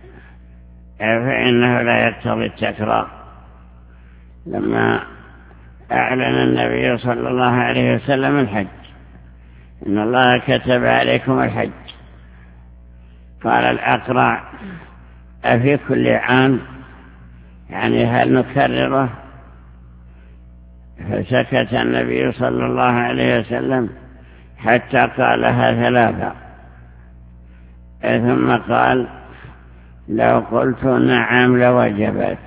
فإنه لا يقتضي التكرار. لما أعلن النبي صلى الله عليه وسلم الحج، إن الله كتب عليكم الحج، قال الأقرع أفي كل عام، يعني هل نكرره؟ فسكت النبي صلى الله عليه وسلم حتى قالها ثلاثة، ثم قال لو قلت نعم لوجبت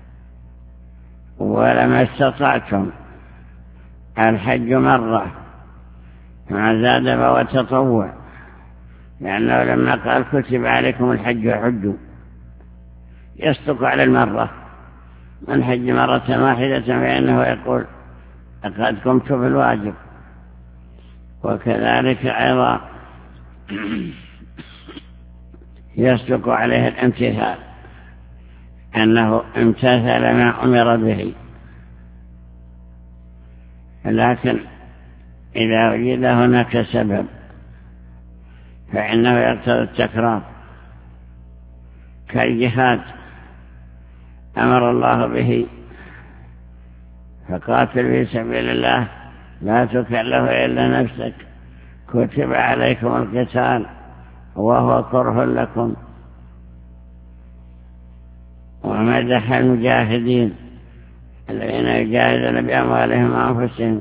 ولما استطعتم. الحج مرة، ما زاد فهو تطوع، لأنه لما قال كتب عليكم الحج حجوا يصدق على المرة. من حج مرة واحدة فإنه يقول قد قمت بالواجب. وكذلك أيضا يصدق عليه الامتثال، أنه امتثل ما أمر به. لكن إذا وجد هناك سبب فإنه يقتضي التكرار، كالجهاد أمر الله به، فقاتل في سبيل الله لا تكلف إلا نفسك، كتب عليكم القتال وهو كره لكم. ومدح المجاهدين الذين يجاهدون بأموالهم وأنفسهم.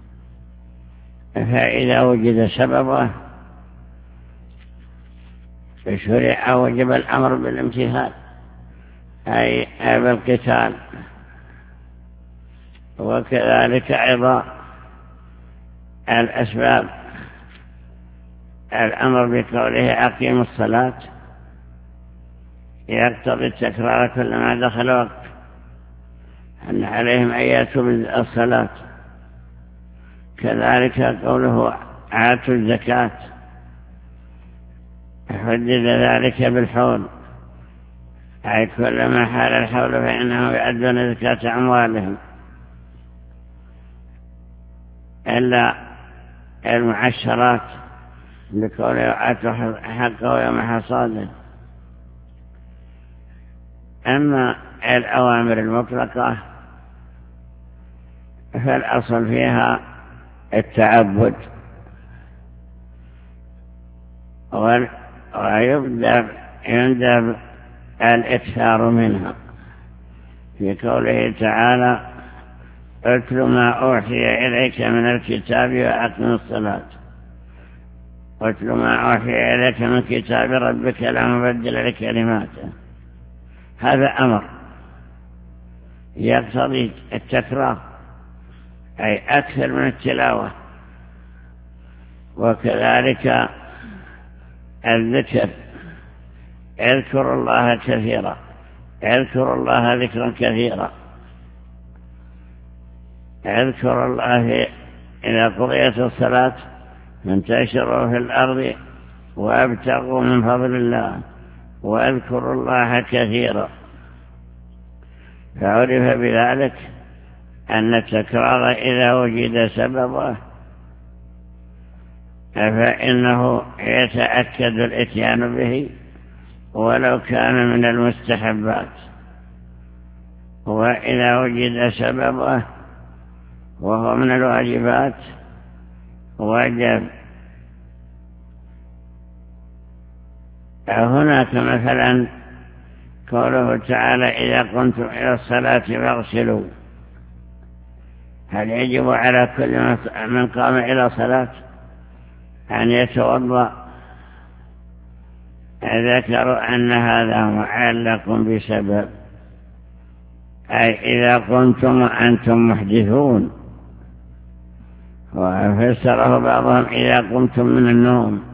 فإذا وجد سببه فشرع وجب الأمر بالامتثال، أي بالقتال. وكذلك أيضا الأسباب، الأمر بقوله أقيموا الصلاة يقتضي التكرار كلما دخل وقت، أن عليهم أن يأتوا بالصلاة. كذلك قوله آتوا الزكاة، حدد ذلك بالحول، أي كلما حال الحول فإنهم يؤدون زكاة أموالهم، إلا المعشرات لقوله آتوا حقه يوم حصاده. أما الأوامر المطلقة فالأصل فيها التعبد، ويندب يندب الإكثار منها، في قوله تعالى اتل ما أوحي إليك من الكتاب وأقم الصلاة. اتل ما أوحي إليك من كتاب ربك لا مبدل لكلماته، هذا أمر يقتضي التكرار، أي أكثر من التلاوة. وكذلك الذكر، اذكر الله كثيرا، اذكر الله ذكرا كثيرا، اذكر الله إذا قضيت الصلاة انتشروا في الأرض وابتغوا من فضل الله واذكروا الله كثيرا. فعرف بذلك أن التكرار إذا وجد سببه فإنه يتأكد الإتيان به ولو كان من المستحبات، وإذا وجد سببه وهو من الواجبات وجب. هناك مثلا قوله تعالى إذا قمتم إلى الصلاة فاغسلوا، هل يجب على كل من قام إلى صلاة أن يتوضأ؟ ذكروا أن هذا معلق بسبب، أي إذا قمتم وأنتم محدثون. وفسره بعضهم إذا قمتم من النوم،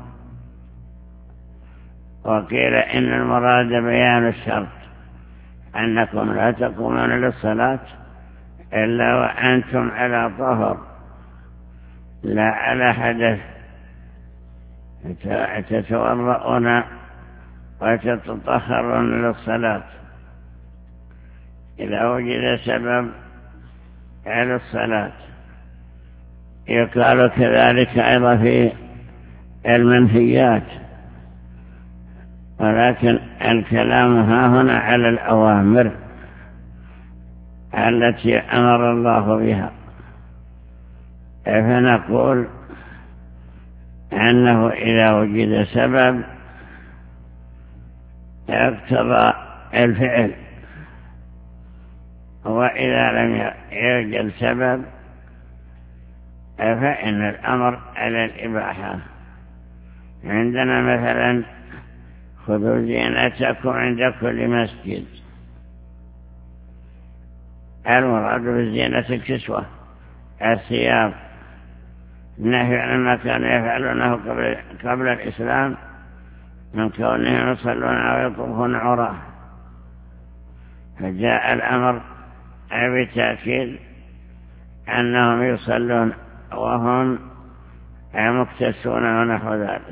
وقيل إن المراد بيان الشرط، أنكم لا تقومون للصلاة إلا وأنتم على طهر لا على حدث، تتوضؤون وتتطهرون للصلاة إذا وجد سبب على الصلاة. يقال كذلك أيضا في المنهيات، ولكن الكلام ها هنا على الأوامر التي أمر الله بها، فنقول أنه إذا وجد سبب يقتضى الفعل، وإذا لم يوجد سبب فإن الأمر على الإباحة. عندنا مثلا خذوا زينتكم عند كل مسجد، المراد بالزينة الكسوة، الثياب، نهي عن ما كانوا يفعلونه قبل, قبل الإسلام من كونهم يصلون أو يطوفون عراه، فجاء الأمر بتأكيد أنهم يصلون وهم مكتسون ونحو ذلك.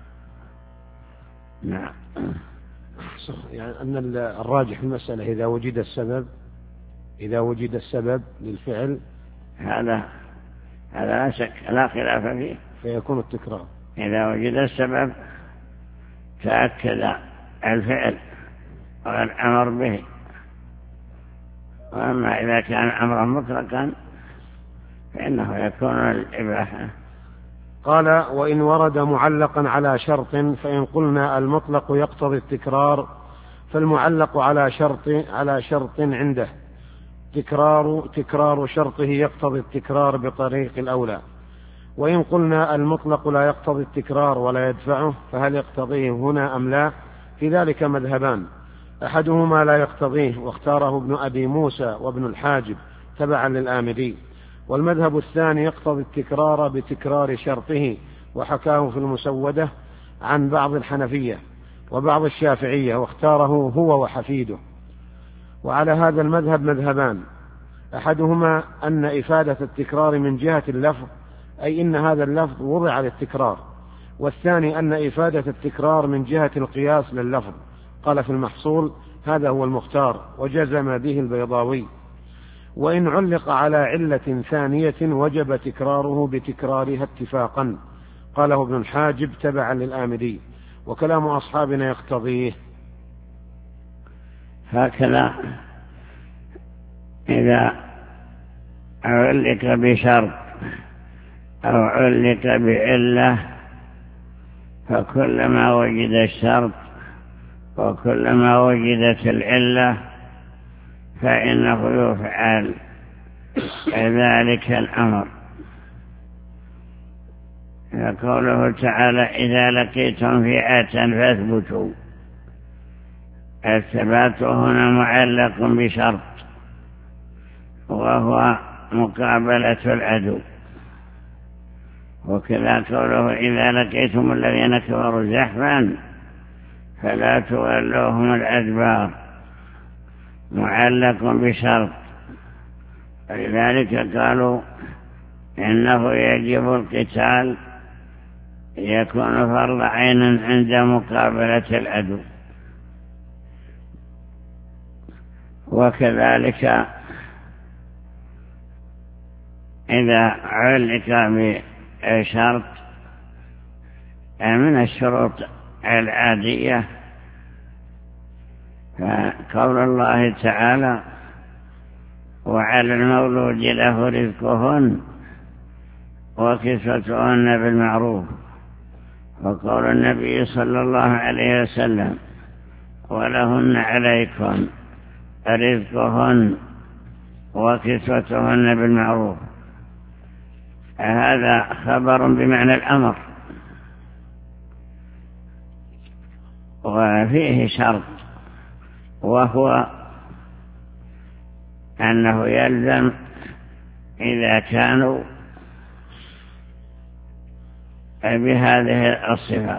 نعم. يعني أن الراجح في المسألة إذا وجد السبب إذا وجد السبب للفعل هذا هذا لا شك لا خلاف فيه، فيكون التكرار. إذا وجد السبب تأكد الفعل والأمر به، وأما إذا كان أمرا مطلقا فإنه يكون الإباحة. قال: وإن ورد معلقا على شرط، فإن قلنا المطلق يقتضي التكرار فالمعلق على شرط على شرط عنده تكرار تكرار شرطه يقتضي التكرار بطريق الأولى. وإن قلنا المطلق لا يقتضي التكرار ولا يدفعه، فهل يقتضيه هنا أم لا؟ في ذلك مذهبان، أحدهما لا يقتضيه واختاره ابن أبي موسى وابن الحاجب تبعا للآمدي، والمذهب الثاني يقتضي التكرار بتكرار شرطه، وحكاه في المسودة عن بعض الحنفية وبعض الشافعية، واختاره هو وحفيده. وعلى هذا المذهب مذهبان، أحدهما أن إفادة التكرار من جهة اللفظ، أي إن هذا اللفظ وضع للتكرار، والثاني أن إفادة التكرار من جهة القياس لللفظ. قال في المحصول: هذا هو المختار، وجزم به البيضاوي. وإن علق على علة ثانية وجب تكراره بتكرارها اتفاقا، قاله ابن الحاجب تبعا للآمدي، وكلام أصحابنا يقتضيه. هكذا إذا علق بشرط أو علق بعلة، فكلما وجد الشرط وكلما وجدت العلة فإنه يفعل ذلك الأمر. قوله تعالى: إذا لقيتم فئة فاثبتوا، الثبات هنا معلق بشرط وهو مقابلة العدو. وكذا قوله: إذا لقيتم الذين كفروا زحفا فلا تولوهم الأدبار، معلق بشرط. ولذلك قالوا إنه يجب القتال، يكون فرض عين عند مقابلة العدو. وكذلك إذا علق بشرط من الشروط العادية، فقول الله تعالى: وعلى المولود له رزقهن وكسوتهن بالمعروف. وقول النبي صلى الله عليه وسلم: ولهن عليكم رزقهن وكسوتهن بالمعروف. هذا خبر بمعنى الأمر، وفيه شرط، وهو أنه يلزم إذا كانوا بهذه الصفة: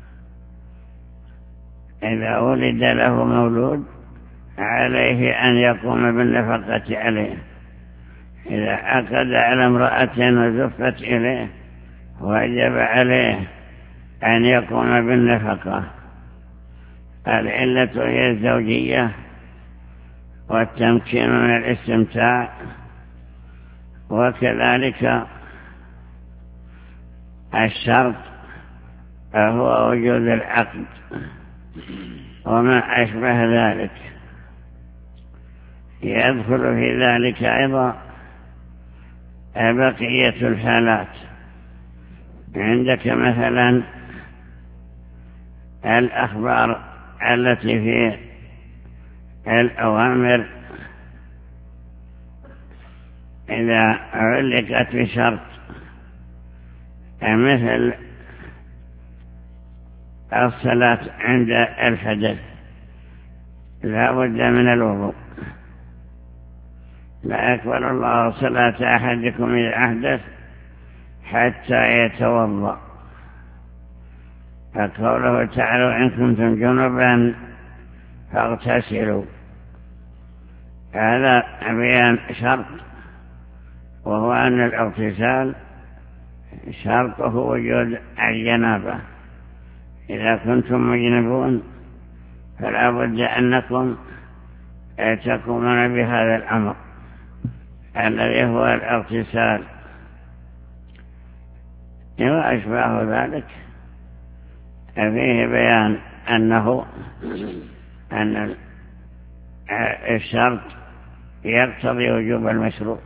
إذا ولد له مولود عليه أن يقوم بالنفقة عليه، إذا عقد على امرأة وزفت إليه وجب عليه أن يقوم بالنفقة. العلة هي الزوجية والتمكين من الاستمتاع، وكذلك الشرط هو وجود العقد وما أشبه ذلك. يدخل في ذلك أيضا بقية الحالات. عندك مثلا الأخبار التي في الأوامر إذا علقت بشرط، مثل الصلاة عند الحدث لا بد من الوضوء، لا يقبل الله صلاة أحدكم إذا أحدث حتى يتوضأ. فقوله تعالى إن كنتم جنبا فاغتسلوا، هذا بيان شرط، وهو أن الاغتسال شرطه وجود الجنابة. إذا كنتم مجنبون فلا بد أنكم تقومون بهذا الأمر الذي هو الاغتسال. وأشباه ذلك فيه بيان أنه أن الشرط يقتضي وجوب المشروط.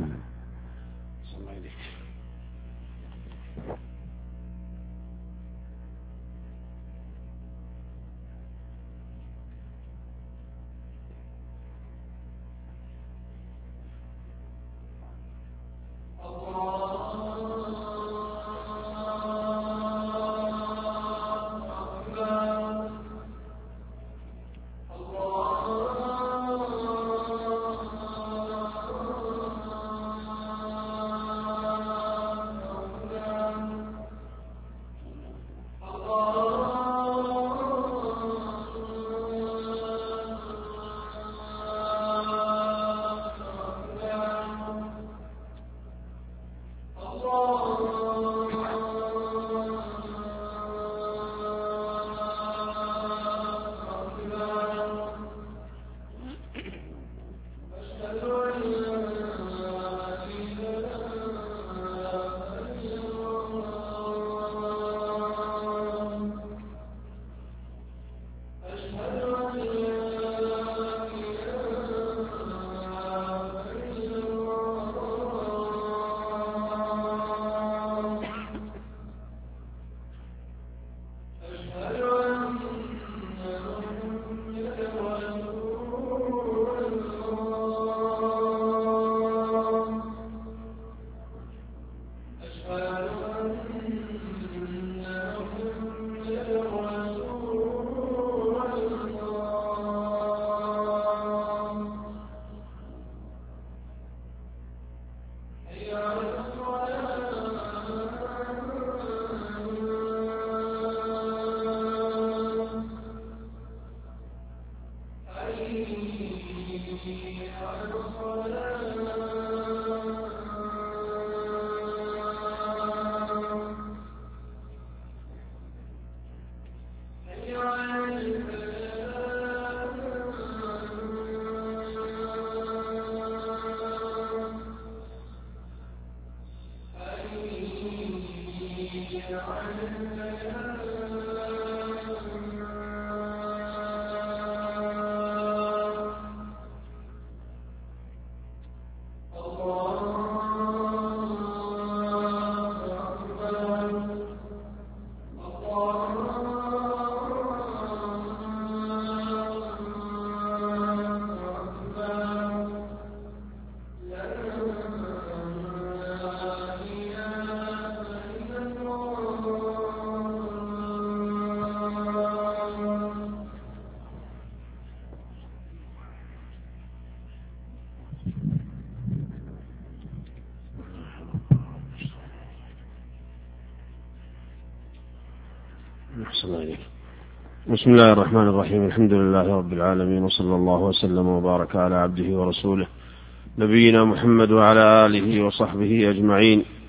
بسم الله الرحمن الرحيم. الحمد لله رب العالمين، وصلى الله وسلم وبارك على عبده ورسوله نبينا محمد وعلى آله وصحبه أجمعين.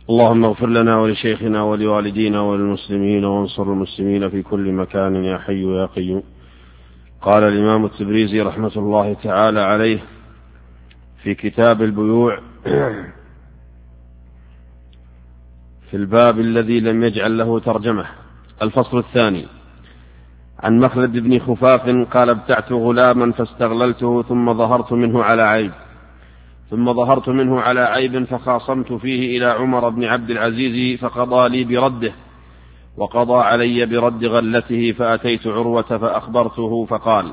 اللهم اغفر لنا ولشيخنا ولوالدينا وللمسلمين وانصر المسلمين في كل مكان يا حي يا قيوم. قال الإمام التبريزي رحمة الله تعالى عليه في كتاب البيوع في الباب الذي لم يجعل له ترجمة: الفصل الثاني. عن مخلد بن خفاف قال: ابتعت غلاما فاستغللته ثم ظهرت منه على عيب ثم ظهرت منه على عيب فخاصمت فيه إلى عمر بن عبد العزيز فقضى لي برده وقضى علي برد غلته، فأتيت عروة فأخبرته فقال: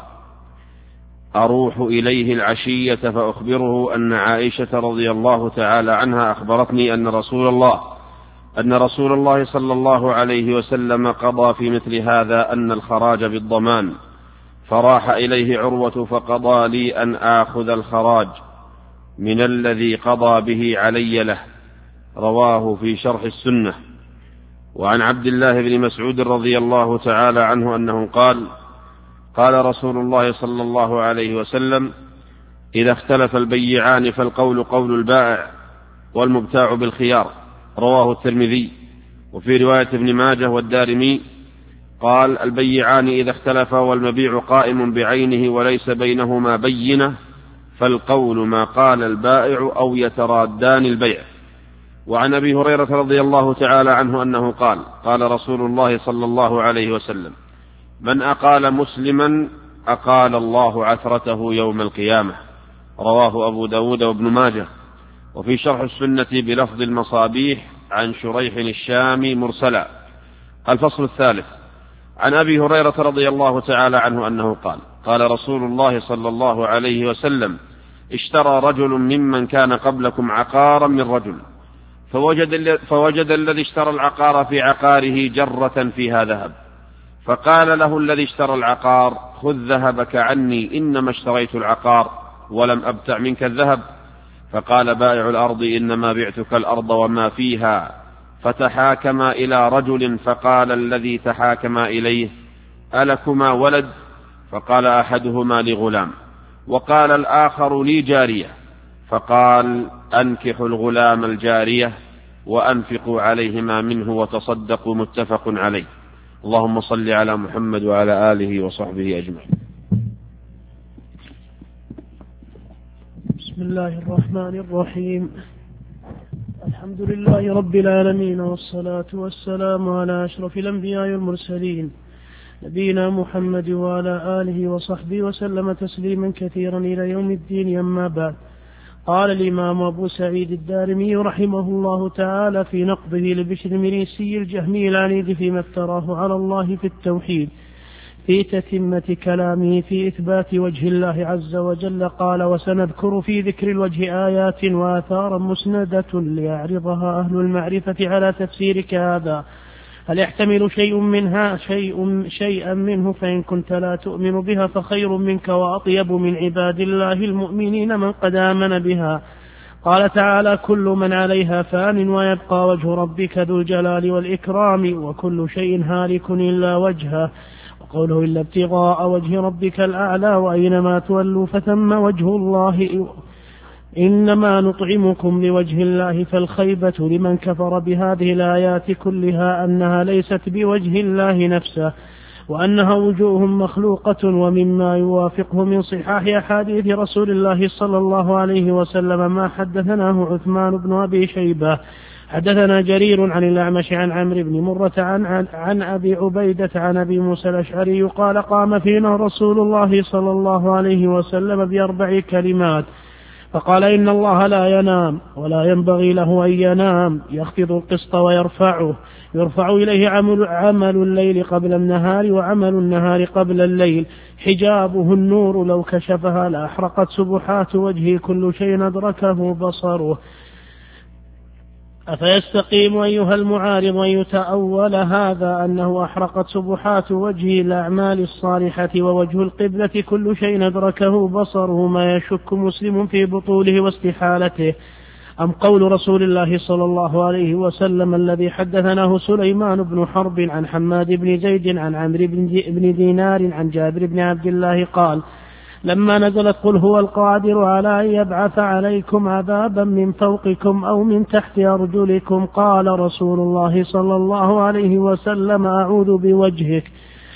أروح إليه العشية فأخبره أن عائشة رضي الله تعالى عنها أخبرتني أن رسول الله أن رسول الله صلى الله عليه وسلم قضى في مثل هذا أن الخراج بالضمان، فراح إليه عروة فقضى لي أن آخذ الخراج من الذي قضى به علي له. رواه في شرح السنة. وعن عبد الله بن مسعود رضي الله تعالى عنه أنه قال: قال رسول الله صلى الله عليه وسلم: إذا اختلف البيعان فالقول قول البائع والمبتاع بالخيار. رواه الترمذي. وفي رواية ابن ماجه والدارمي قال: البيعان إذا اختلفا والمبيع قائم بعينه وليس بينهما بينة فالقول ما قال البائع أو يترادان البيع. وعن أبي هريرة رضي الله تعالى عنه أنه قال: قال رسول الله صلى الله عليه وسلم: من أقال مسلما أقال الله عثرته يوم القيامة. رواه أبو داود وابن ماجه. وفي شرح السنة بلفظ المصابيح عن شريح الشامي مرسلا. الفصل الثالث. عن أبي هريرة رضي الله تعالى عنه أنه قال: قال رسول الله صلى الله عليه وسلم: اشترى رجل ممن كان قبلكم عقارا من رجل، فوجد, فوجد الذي اشترى العقار في عقاره جرة فيها ذهب، فقال له الذي اشترى العقار: خذ ذهبك عني، إنما اشتريت العقار ولم أبتع منك الذهب. فقال بائع الأرض: إنما بعتك الأرض وما فيها. فتحاكما إلى رجل، فقال الذي تحاكما إليه: ألكما ولد؟ فقال أحدهما: لغلام. وقال الآخر: لي جارية. فقال: أنكحوا الغلام الجارية وأنفقوا عليهما منه وتصدقوا. متفق عليه. اللهم صل على محمد وعلى آله وصحبه أجمعين. بسم الله الرحمن الرحيم. الحمد لله رب العالمين، والصلاة والسلام على أشرف الأنبياء والمرسلين، نبينا محمد وعلى آله وصحبه وسلم تسليما كثيرا إلى يوم الدين. أما بعد، قال الإمام أبو سعيد الدارمي رحمه الله تعالى في نقضه لبشر مريسي الجهمي العنيد فيما افتراه على الله في التوحيد في تتمة كلامه في إثبات وجه الله عز وجل، قال: وسنذكر في ذكر الوجه آيات وآثارا مسندة ليعرضها أهل المعرفة على تفسيرك هذا، هل يحتمل شيء منها شيء شيئا منه؟ فإن كنت لا تؤمن بها فخير منك وأطيب من عباد الله المؤمنين من قد آمن بها. قال تعالى: كل من عليها فان ويبقى وجه ربك ذو الجلال والإكرام وكل شيء هالك إلا وجهه. وقوله: إلا ابتغاء وجه ربك الأعلى وأينما تولوا فثم وجه الله، إنما نطعمكم لوجه الله. فالخيبة لمن كفر بهذه الآيات كلها أنها ليست بوجه الله نفسه، وأنها وجوه مخلوقة. ومما يوافقه من صحاح أحاديث رسول الله صلى الله عليه وسلم ما حدثناه عثمان بن أبي شيبة حدثنا جرير عن الأعمش عن عمرو بن مرة عن, عن, عن أبي عبيدة عن أبي موسى الأشعري قال: قام فينا رسول الله صلى الله عليه وسلم بأربع كلمات، فقال: إن الله لا ينام ولا ينبغي له أن ينام، يخفض القسط ويرفعه، يرفع إليه عمل, عمل الليل قبل النهار وعمل النهار قبل الليل، حجابه النور لو كشفها لأحرقت سبحات وجهه، كل شيء أدركه بصره. أفيستقيم أيها المعارض أن يتأول هذا أنه أحرقت سبحات وجهه الأعمال الصالحة ووجه القبلة كل شيء أدركه بصره، ما يشك مسلم في بطوله واستحالته؟ أم قول رسول الله صلى الله عليه وسلم الذي حدثناه سليمان بن حرب عن حماد بن زيد عن عمرو بن دينار عن جابر بن عبد الله قال: لما نزلت قل هو القادر على أن يبعث عليكم عذابا من فوقكم أو من تحت أرجلكم قال رسول الله صلى الله عليه وسلم أعوذ بوجهك.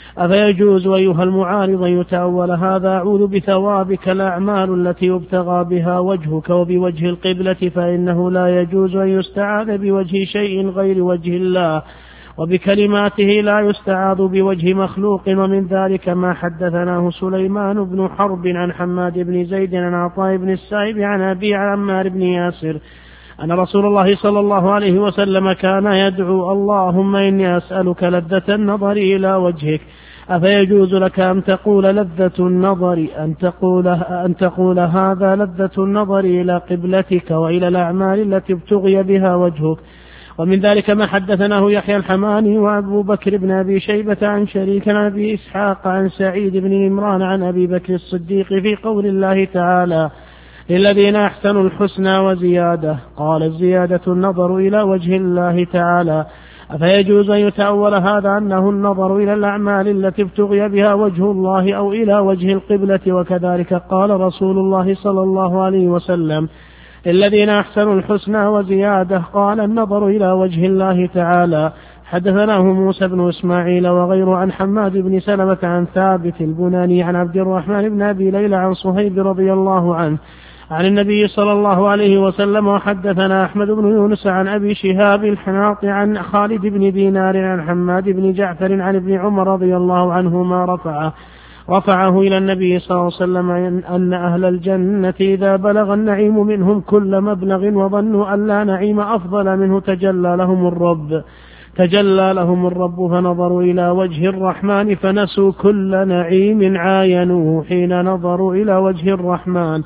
أفيجوز أيها المعارض أن يتأول هذا أعوذ بثوابك الأعمال التي يبتغى بها وجهك وبوجه القبلة، فإنه لا يجوز أن يستعاذ بوجه شيء غير وجه الله، وبكلماته لا يستعاذ بوجه مخلوق. ومن ذلك ما حدثناه سليمان بن حرب عن حماد بن زيد عن عطاء بن السائب عن أبي عمار بن ياسر أن رسول الله صلى الله عليه وسلم كان يدعو اللهم إني أسألك لذة النظر إلى وجهك. أفيجوز لك أن تقول لذة النظر أن تقول, أن تقول هذا لذة النظر إلى قبلتك وإلى الأعمال التي ابتغي بها وجهك. ومن ذلك ما حدثناه يحيى الحماني وأبو بكر بن أبي شيبة عن شريك عن أبي إسحاق عن سعيد بن عمران عن أبي بكر الصديق في قول الله تعالى للذين أحسنوا الحسنى وزيادة، قال الزيادة النظر إلى وجه الله تعالى. أفيجوز أن يتأول هذا أنه النظر إلى الأعمال التي ابتغي بها وجه الله أو إلى وجه القبلة؟ وكذلك قال رسول الله صلى الله عليه وسلم الذين أحسنوا الحسنى وزيادة، قال النظر إلى وجه الله تعالى. حدثناه موسى بن إسماعيل وغيره عن حماد بن سلمة عن ثابت البناني عن عبد الرحمن بن أبي ليلى عن صهيب رضي الله عنه عن النبي صلى الله عليه وسلم. وحدثنا أحمد بن يونس عن أبي شهاب الحناط عن خالد بن دينار عن حماد بن جعفر عن ابن عمر رضي الله عنهما رفعه رفعه إلى النبي صلى الله عليه وسلم أن أهل الجنة إذا بلغ النعيم منهم كل مبلغ وظنوا أن لا نعيم أفضل منه تجلى لهم الرب تجلى لهم الرب فنظروا إلى وجه الرحمن فنسوا كل نعيم عاينوه حين نظروا إلى وجه الرحمن.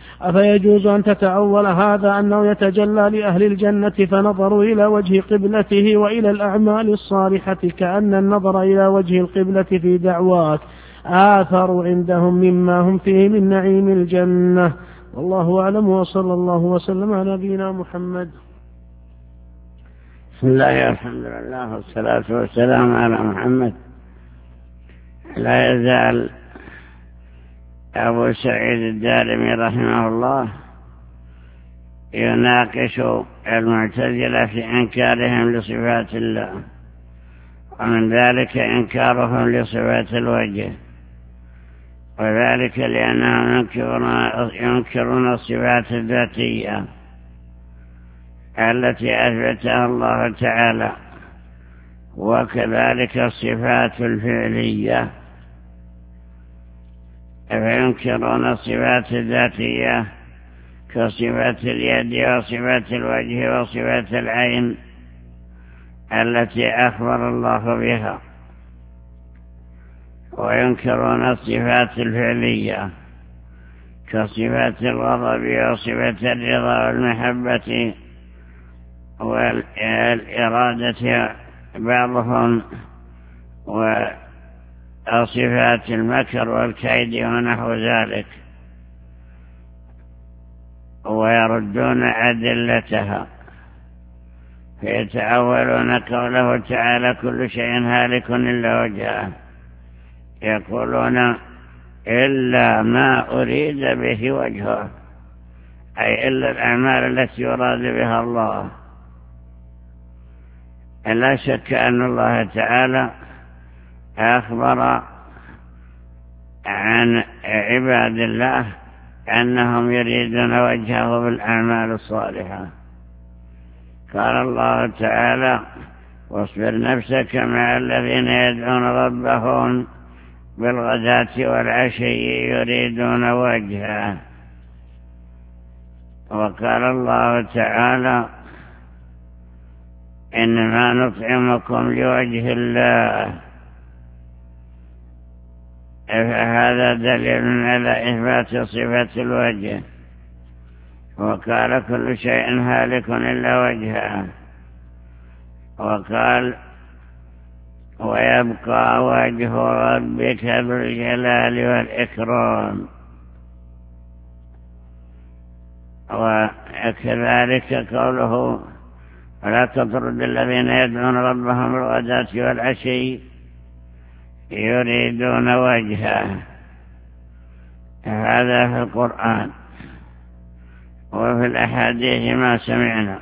أفيجوز أن تتأول هذا أنه يتجلى لأهل الجنة فنظروا إلى وجه قبلته وإلى الأعمال الصالحة كأن النظر إلى وجه القبلة في دعواك آثر عندهم مما هم فيه من نعيم الجنة؟ والله أعلم، وصلى الله وسلم على نبينا محمد. بسم الله والحمد لله والصلاة والسلام على محمد. لا يزال أبو سعيد الدارمي رحمه الله يناقش المعتزلة في إنكارهم لصفات الله، ومن ذلك إنكارهم لصفات الوجه، وذلك لأنهم ينكرون الصفات الذاتية التي أثبتها الله تعالى، وكذلك الصفات الفعلية، فينكرون الصفات الذاتية كصفات اليد وصفات الوجه وصفات العين التي أخبر الله بها، وينكرون الصفات الفعلية كصفات الغضب وصفات الرضا والمحبة والإرادة بعضهم، وصفات المكر والكيد ونحو ذلك، ويردون أدلتها، فيتأولون قوله تعالى كل شيء هالك إلا وجهه، يقولون إلا ما أريد به وجهه، أي إلا الأعمال التي يراد بها الله. لا شك أن الله تعالى أخبر عن عباد الله أنهم يريدون وجهه بالأعمال الصالحة. قال الله تعالى واصبر نفسك مع الذين يدعون ربهم بالغداة والعشي يريدون وجهه. وقال الله تعالى إنما نطعمكم لوجه الله، فهذا دليل على إثبات صفة الوجه. وقال كل شيء هالك إلا وجهه، وقال ويبقى وجه ربك ذو الجلال والإكرام. وكذلك قوله ولا تطرد الذين يدعون ربهم بالغداة والعشي يريدون وجهه، هذا في القرآن. وفي الأحاديث ما سمعنا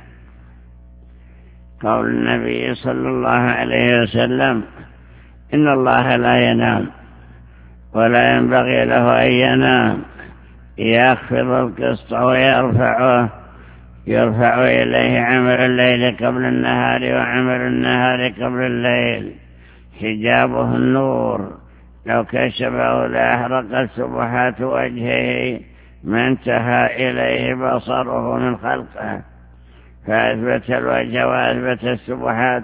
قول النبي صلى الله عليه وسلم: إن الله لا ينام ولا ينبغي له أن ينام، يخفض القسط ويرفعه، يرفع إليه عمل الليل قبل النهار وعمل النهار قبل الليل، حجابه النور، لو كشفه لأحرقت سبحات وجهه ما انتهى إليه بصره من خلقه، فأثبت الوجه وأثبت السبحات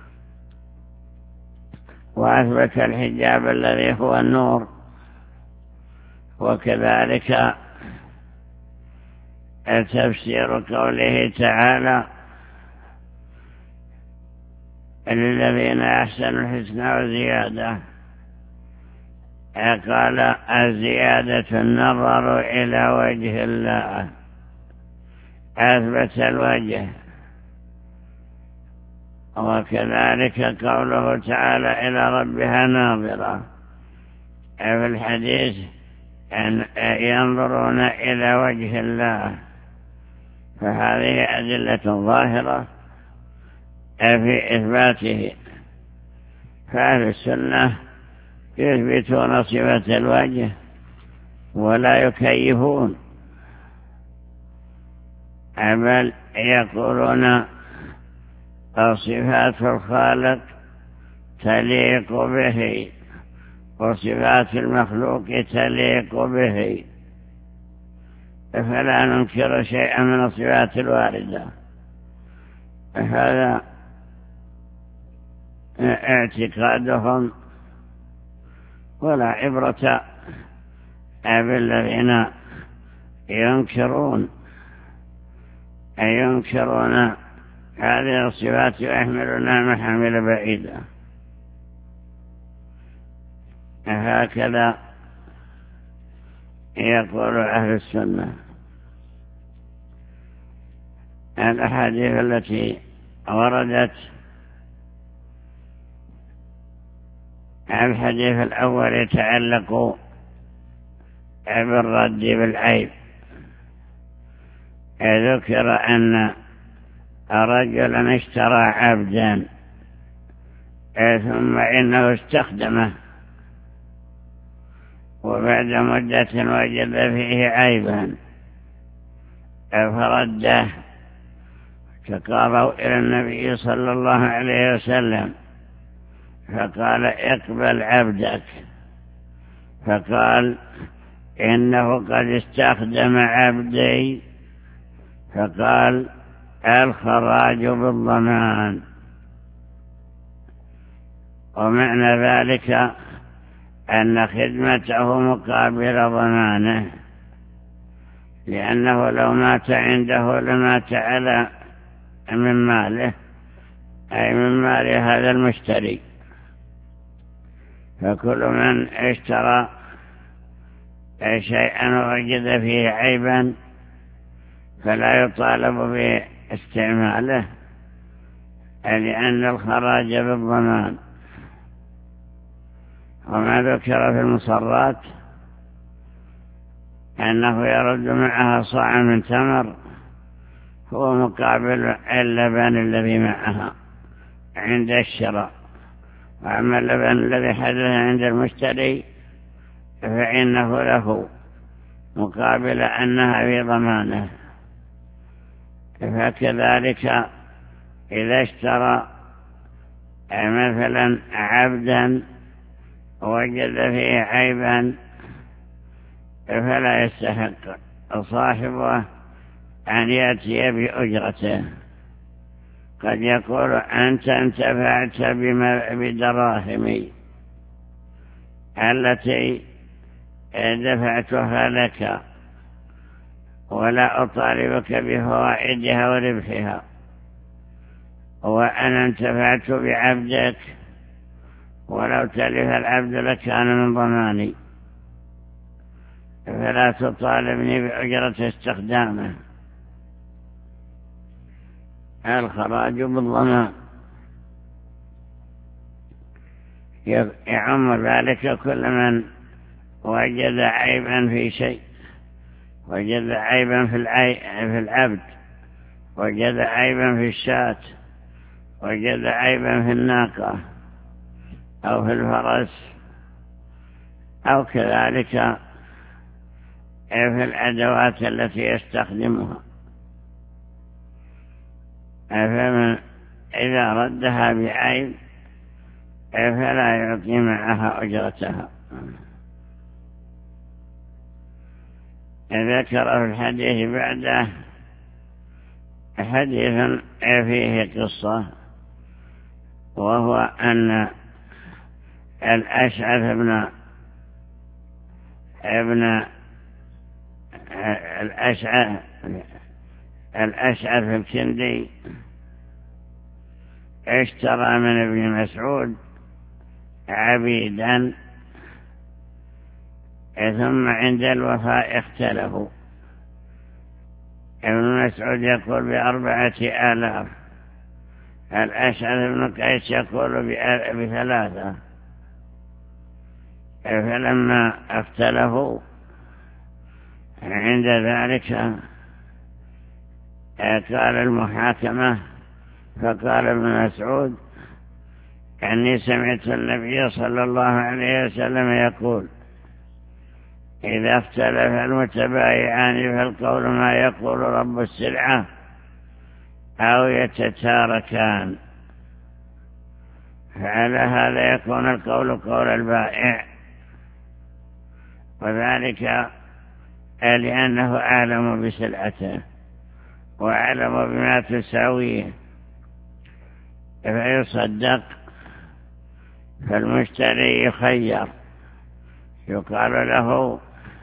وأثبت الحجاب الذي هو النور. وكذلك تفسير قوله تعالى: للذين أحسنوا الحسنى وزيادة، قال الزيادة النظر إلى وجه الله، أثبت الوجه. وكذلك قوله تعالى: إلى ربها ناظرة، في الحديث أن ينظرون إلى وجه الله، فهذه أدلة ظاهرة في إثباته. فأهل السنة يثبتون صفة الوجه ولا يكيفون، بل يقولون صفات الخالق تليق به وصفات المخلوق تليق به، فلا ننكر شيئا من الصفات الواردة. هذا اعتقادهم، ولا عبرة بالذين ينكرون أي ينكرون هذه الصفات ويحملونها محامل بعيدة. هكذا يقول أهل السنة. الأحاديث التي وردت: الحديث الأول يتعلق بالرد بالعيب. ذكر أن رجلا اشترى عبدا ثم إنه استخدمه، وبعد مدة وجد فيه عيبا فرده، فقالوا إلى النبي صلى الله عليه وسلم فقال: اقبل عبدك. فقال: إنه قد استخدم عبدي. فقال: الخراج بالضمان. ومعنى ذلك أن خدمته مقابل ضمانه، لأنه لو مات عنده لمات على من ماله، أي من مال هذا المشتري. فكل من اشترى شيئا ووجد فيه عيبا فلا يطالب باستعماله، لأن الخراج بالضمان. وما ذكر في المصرات أنه يرد معها صاع من تمر هو مقابل اللبن الذي معها عند الشراء. وأما اللبن الذي حدث عند المشتري فإنه له مقابل أنها في ضمانه. فكذلك إذا اشترى مثلا عبدا وجد فيه عيبا فلا يستحق صاحبه أن يأتي بأجرته. قد يقول: أنت انتفعت بدراهمي التي دفعتها لك، ولا أطالبك بفوائدها وربحها، وأنا انتفعت بعبدك، ولو تلف العبد لكان من ضماني، فلا تطالبني بأجرة استخدامه. الخراج بالضمان يعم ذلك كل من وجد عيبا في شيء، وجد عيبا في في العبد، وجد عيبا في الشاة، وجد عيبا في الناقة أو في الفرس، أو كذلك في الأدوات التي يستخدمها، فمن إذا ردها بعيب فلا يعطي معها أجرتها. ذكر في الحديث بعده حديث فيه قصة، وهو أن الأشعث ابن ابن الأشعث الأشعث الكندي اشترى من ابن مسعود عبيدا، ثم عند الوفاء اختلفوا. ابن مسعود يقول بأربعة آلاف، الأشعث بن قيس يقول بثلاثة. فلما اختلفوا عند ذلك قال المحاكمة، فقال ابن مسعود أني سمعت النبي صلى الله عليه وسلم يقول إذا اختلف المتبايعان فالقول ما يقول رب السلعة أو يتتاركان، فعلى هذا يكون القول قول البائع، وذلك لأنه أعلم بسلعته وأعلم بما تساويه فيصدق. فالمشتري يخير، يقال له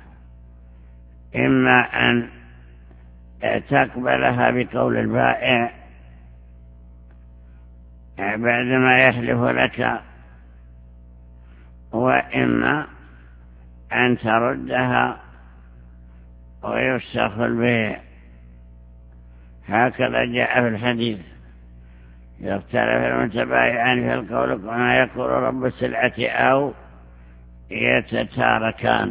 إما أن تقبلها بقول البائع بعدما يحلف لك، وإما أن تردها ويفسخ البيع. هكذا جاء في الحديث يختلف المتبايعان في القول كما يقول رب السلعة أو يتتاركان،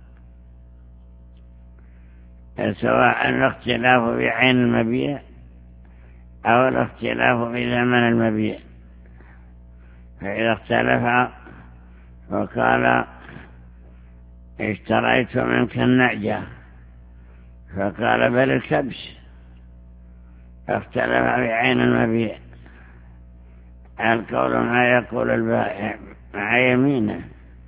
سواء الاختلاف بعين المبيع أو الاختلاف بثمن المبيع. فإذا اختلف وقال اشتريت منك النعجة فقال بل الكبش، اختلف بعين المبيع، القول ما يقول البائع مع يمينه.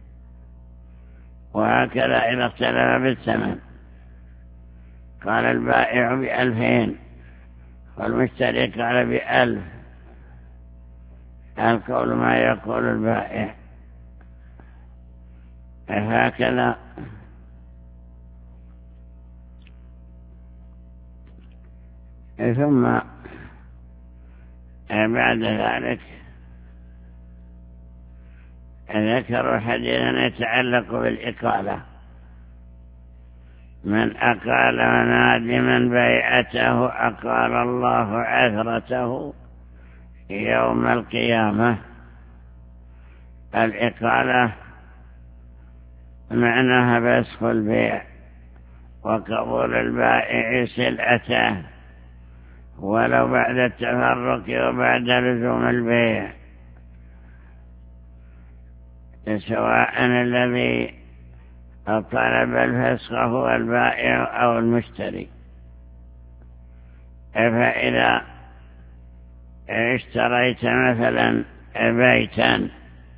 وهكذا إذا اختلف بالثمن، قال البائع بألفين والمشتري قال بألف، القول ما يقول البائع. هكذا ثم بعد ذلك ذكروا حديثا يتعلق بالإقالة. من أقال نادما بيعته أقال الله عثرته يوم القيامة. الإقالة معناها فسخ البيع وقبول البائع سلعته ولو بعد التفرق وبعد لزوم البيع، سواء الذي طلب الفسخ هو البائع أو المشتري. فإذا اشتريت مثلا بيتا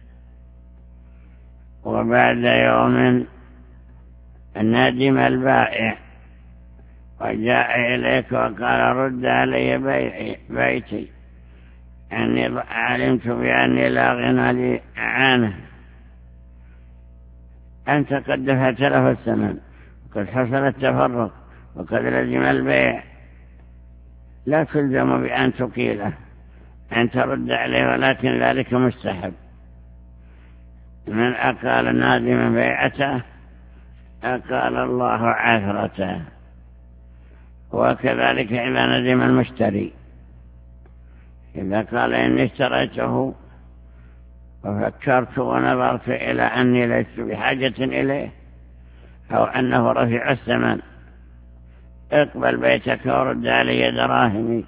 وبعد يوم ندم البائع وجاء إليك وقال رد علي بيعي بيتي أني علمت بأني لا غنى لي عنه، أنت قد دفعت له الثمن وقد حصل التفرق وقد لزم البيع، لا تلزم بأن تقيله، أن ترد عليه، ولكن ذلك مستحب. من أقال نادما بيعته أقال الله عثرته. وكذلك إذا ندم المشتري، إذا قال إني اشتريته وفكرت ونظرت إلى أني لست بحاجة إليه أو أنه رفيع الثمن، اقبل بيتك ورد علي دراهمي،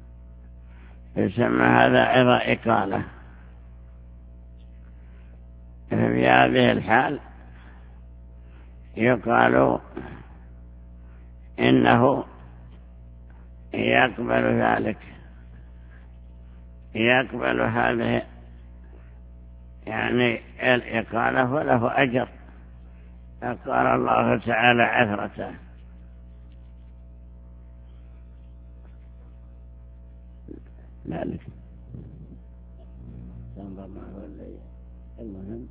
يسمى هذا أيضا إقالة. في هذه الحال يقال إنه يقبل ذلك، يقبل هذه يعني الإقالة وله أجر، قال الله تعالى عثرته. ذلك المهم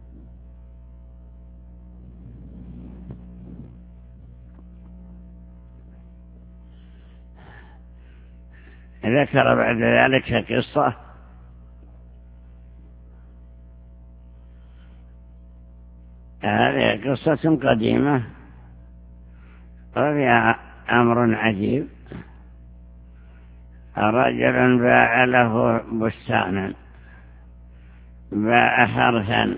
ذكر بعد ذلك قصة هذه قصة قديمة وفيها أمر عجيب. رجل باع له بستانا، باع حرثا،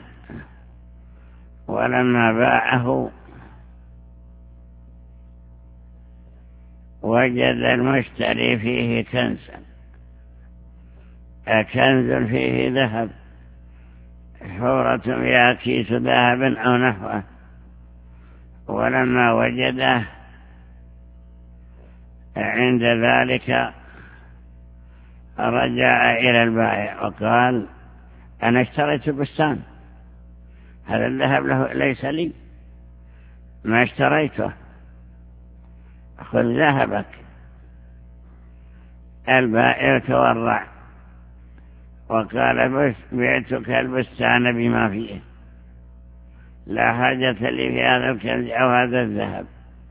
ولما باعه وجد المشتري فيه كنزا، كنز فيه ذهب، حورة فيها كيس ذهب أو نحوه. ولما وجده عند ذلك رجع إلى البائع وقال: أنا اشتريت بستان، هذا الذهب له ليس لي، ما اشتريته، خذ ذهبك. البائع تورع وقال: بعتك البستان بما فيه، لا حاجة لي في هذا الكنز أو هذا الذهب،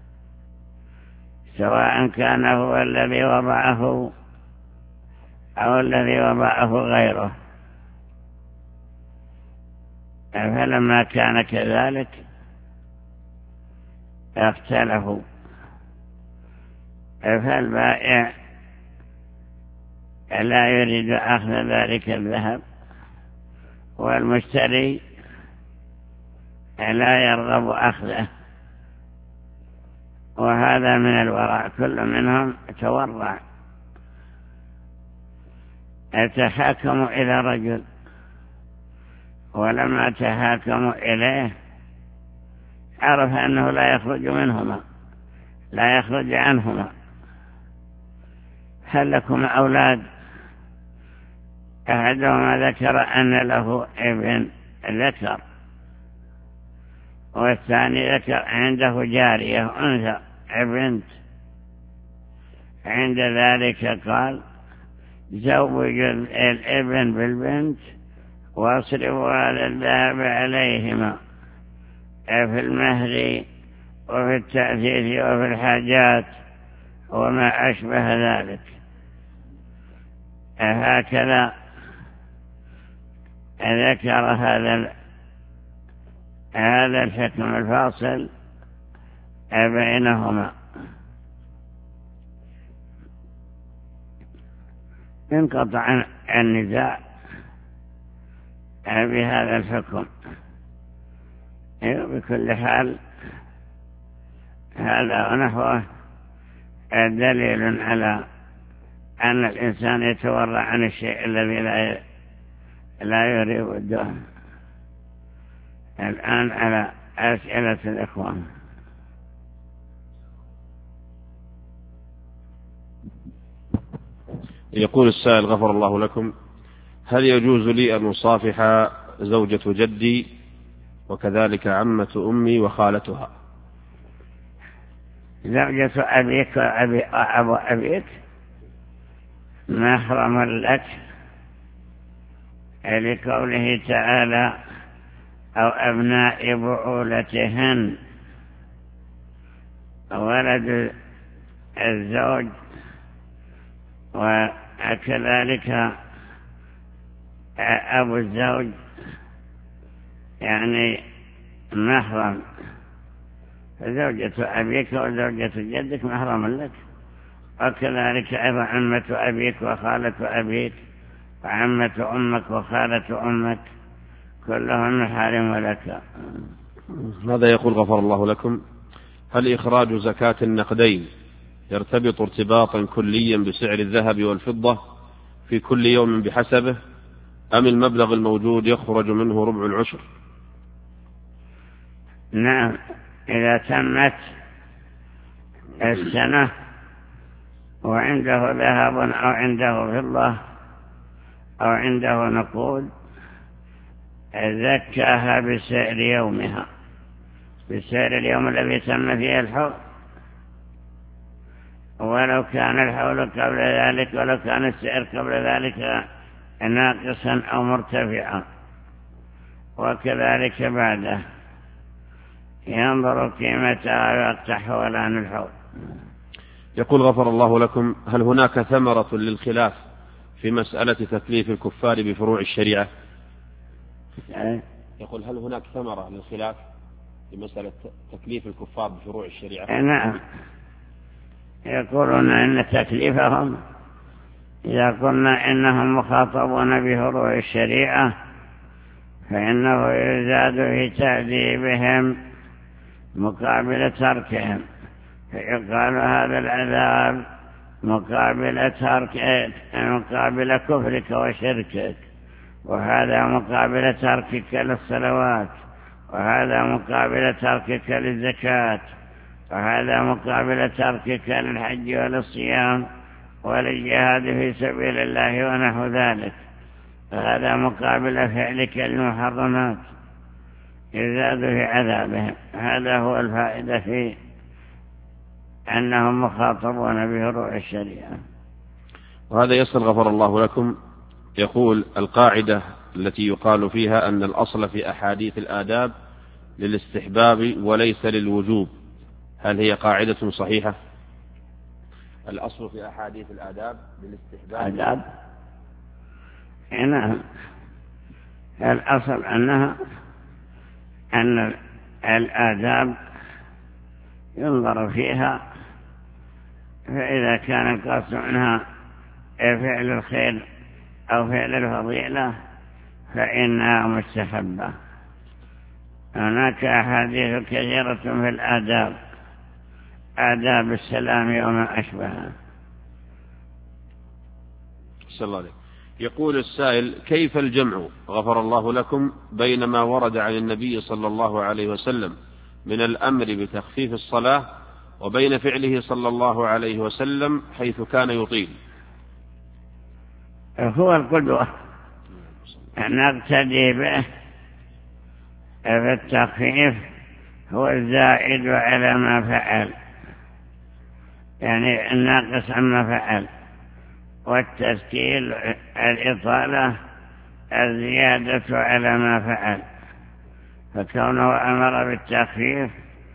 سواء كان هو الذي وضعه أو الذي وضعه غيره. فلما كان كذلك اختلفوا، فالبائع لا يريد أخذ ذلك الذهب، والمشتري لا يرغب أخذه، وهذا من الورع، كل منهم تورع. تحاكموا إلى رجل، ولما تحاكموا إليه عرف أنه لا يخرج منهما، لا يخرج عنهما. هل لكم أولاد؟ أحدهما ذكر أن له ابن ذكر، والثاني ذكر عنده جارية أنثى بنت. عند ذلك قال: زوجوا الابن بالبنت واصرفوا هذا الذهب عليهما في المهر وفي التأثيث وفي الحاجات وما أشبه ذلك. هكذا ذكر هذا هذا الحكم الفاصل بينهما. انقطع النزاع بهذا الحكم. بكل حال هذا ونحوه دليل على أن الإنسان يتورع عن الشيء الذي لا لا يريده. الآن على أسئلة الإخوان. يقول السائل: غفر الله لكم، هل يجوز لي أن أصافح زوجة جدي وكذلك عمة أمي وخالتها؟ زوجة أبيك وأبي أبو أبيك محرم لك لقوله تعالى: أو أبناء بعولتهن. ولد الزوج وكذلك أبو الزوج يعني محرم. زوجة أبيك وزوجة جدك محرم لك، وكذلك أيضا عمة أبيك وخالة أبيك وعمة أمك وخالة أمك، كلهم محارم لك. هذا يقول: غفر الله لكم، هل إخراج زكاة النقدين يرتبط ارتباطا كليا بسعر الذهب والفضة في كل يوم بحسبه، أم المبلغ الموجود يخرج منه ربع العشر؟ نعم، إذا تمت السنة وعنده ذهب أو عنده فضة أو عنده نقود زكاها بسعر يومها، بسعر اليوم الذي تم فيه الحول، ولو كان الحول قبل ذلك ولو كان السعر قبل ذلك ناقصا أو مرتفعا، وكذلك بعده ينظر قيمتها وقت حولان الحول. يقول غفر الله لكم، هل هناك ثمرة للخلاف في مسألة تكليف الكفار بفروع الشريعة؟ يقول هل هناك ثمرة للخلاف في مسألة تكليف الكفار بفروع الشريعة؟ نعم، يقولون إن تكليفهم إذا قلنا إنهم مخاطبون بفروع الشريعة فإنه يزاد في تعذيبهم مقابل تركهم، فيقال هذا العذاب مقابل ترك مقابل كفرك وشركك، وهذا مقابل تركك للصلوات، وهذا مقابل تركك للزكاة، وهذا مقابل تركك للحج وللصيام وللجهاد في سبيل الله ونحو ذلك، وهذا مقابل فعلك للمحرمات، يزاد في عذابهم. هذا هو الفائدة في أنهم مخاطبون بفروع الشريعة. وهذا يسأل غفر الله لكم، يقول القاعدة التي يقال فيها أن الأصل في أحاديث الآداب للاستحباب وليس للوجوب، هل هي قاعدة صحيحة؟ الأصل في أحاديث الآداب للاستحباب. آداب؟ نعم، الأصل أنها أن الآداب ينظر فيها، فإذا كان القصد منها فعل الخير أو فعل الفضيلة فإنها مستحبة. هناك أحاديث كثيرة في الآداب، آداب السلام وما أشبهها. صلى الله عليه. يقول السائل كيف الجمع غفر الله لكم بين ما ورد عن النبي صلى الله عليه وسلم من الأمر بتخفيف الصلاة وبين فعله صلى الله عليه وسلم حيث كان يطيل؟ هو القدوة نقتدي به في التخفيف، هو الزائد على ما فعل، يعني الناقص عما فعل، والتسكيل الإطالة الزيادة على ما فعل، فكونه أمر بالتخفيف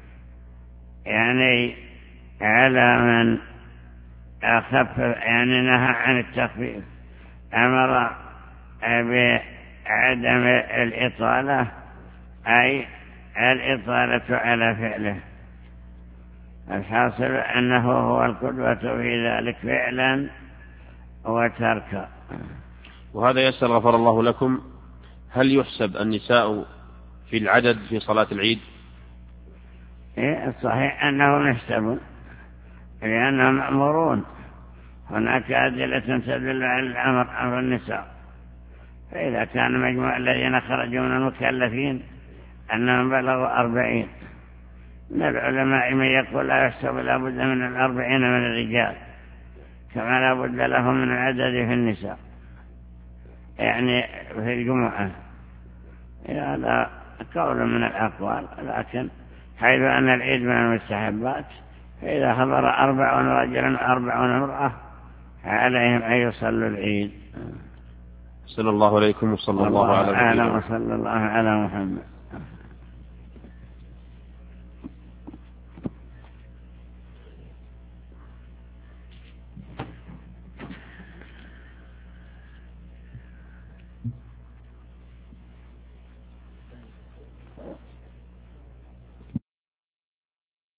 يعني على من أخفف، يعني نهى عن التخفيف، أمر بعدم الإطالة أي الإطالة على فعله. الحاصل أنه هو القدوة في ذلك فعلا وتركا. وهذا يسأل غفر الله لكم، هل يحسب النساء في العدد في صلاة العيد؟ إيه الصحيح أنهم يحسبون لأنهم مأمورون، هناك أدلة تدل على الأمر أمر النساء، فإذا كان مجموع الذين خرجوا من المكلفين أنهم بلغوا أربعين، من العلماء من يقول لا يحسب لا بد من الأربعين من الرجال كما لا بد لهم من العدد في النساء، يعني في الجمعة. هذا قول من الأقوال، لكن حيث أن العيد من المستحبات فإذا حضر أربعون رجلا وأربعون امرأة عليهم أن يصلوا العيد. صلى الله عليكم وصلى الله على محمد.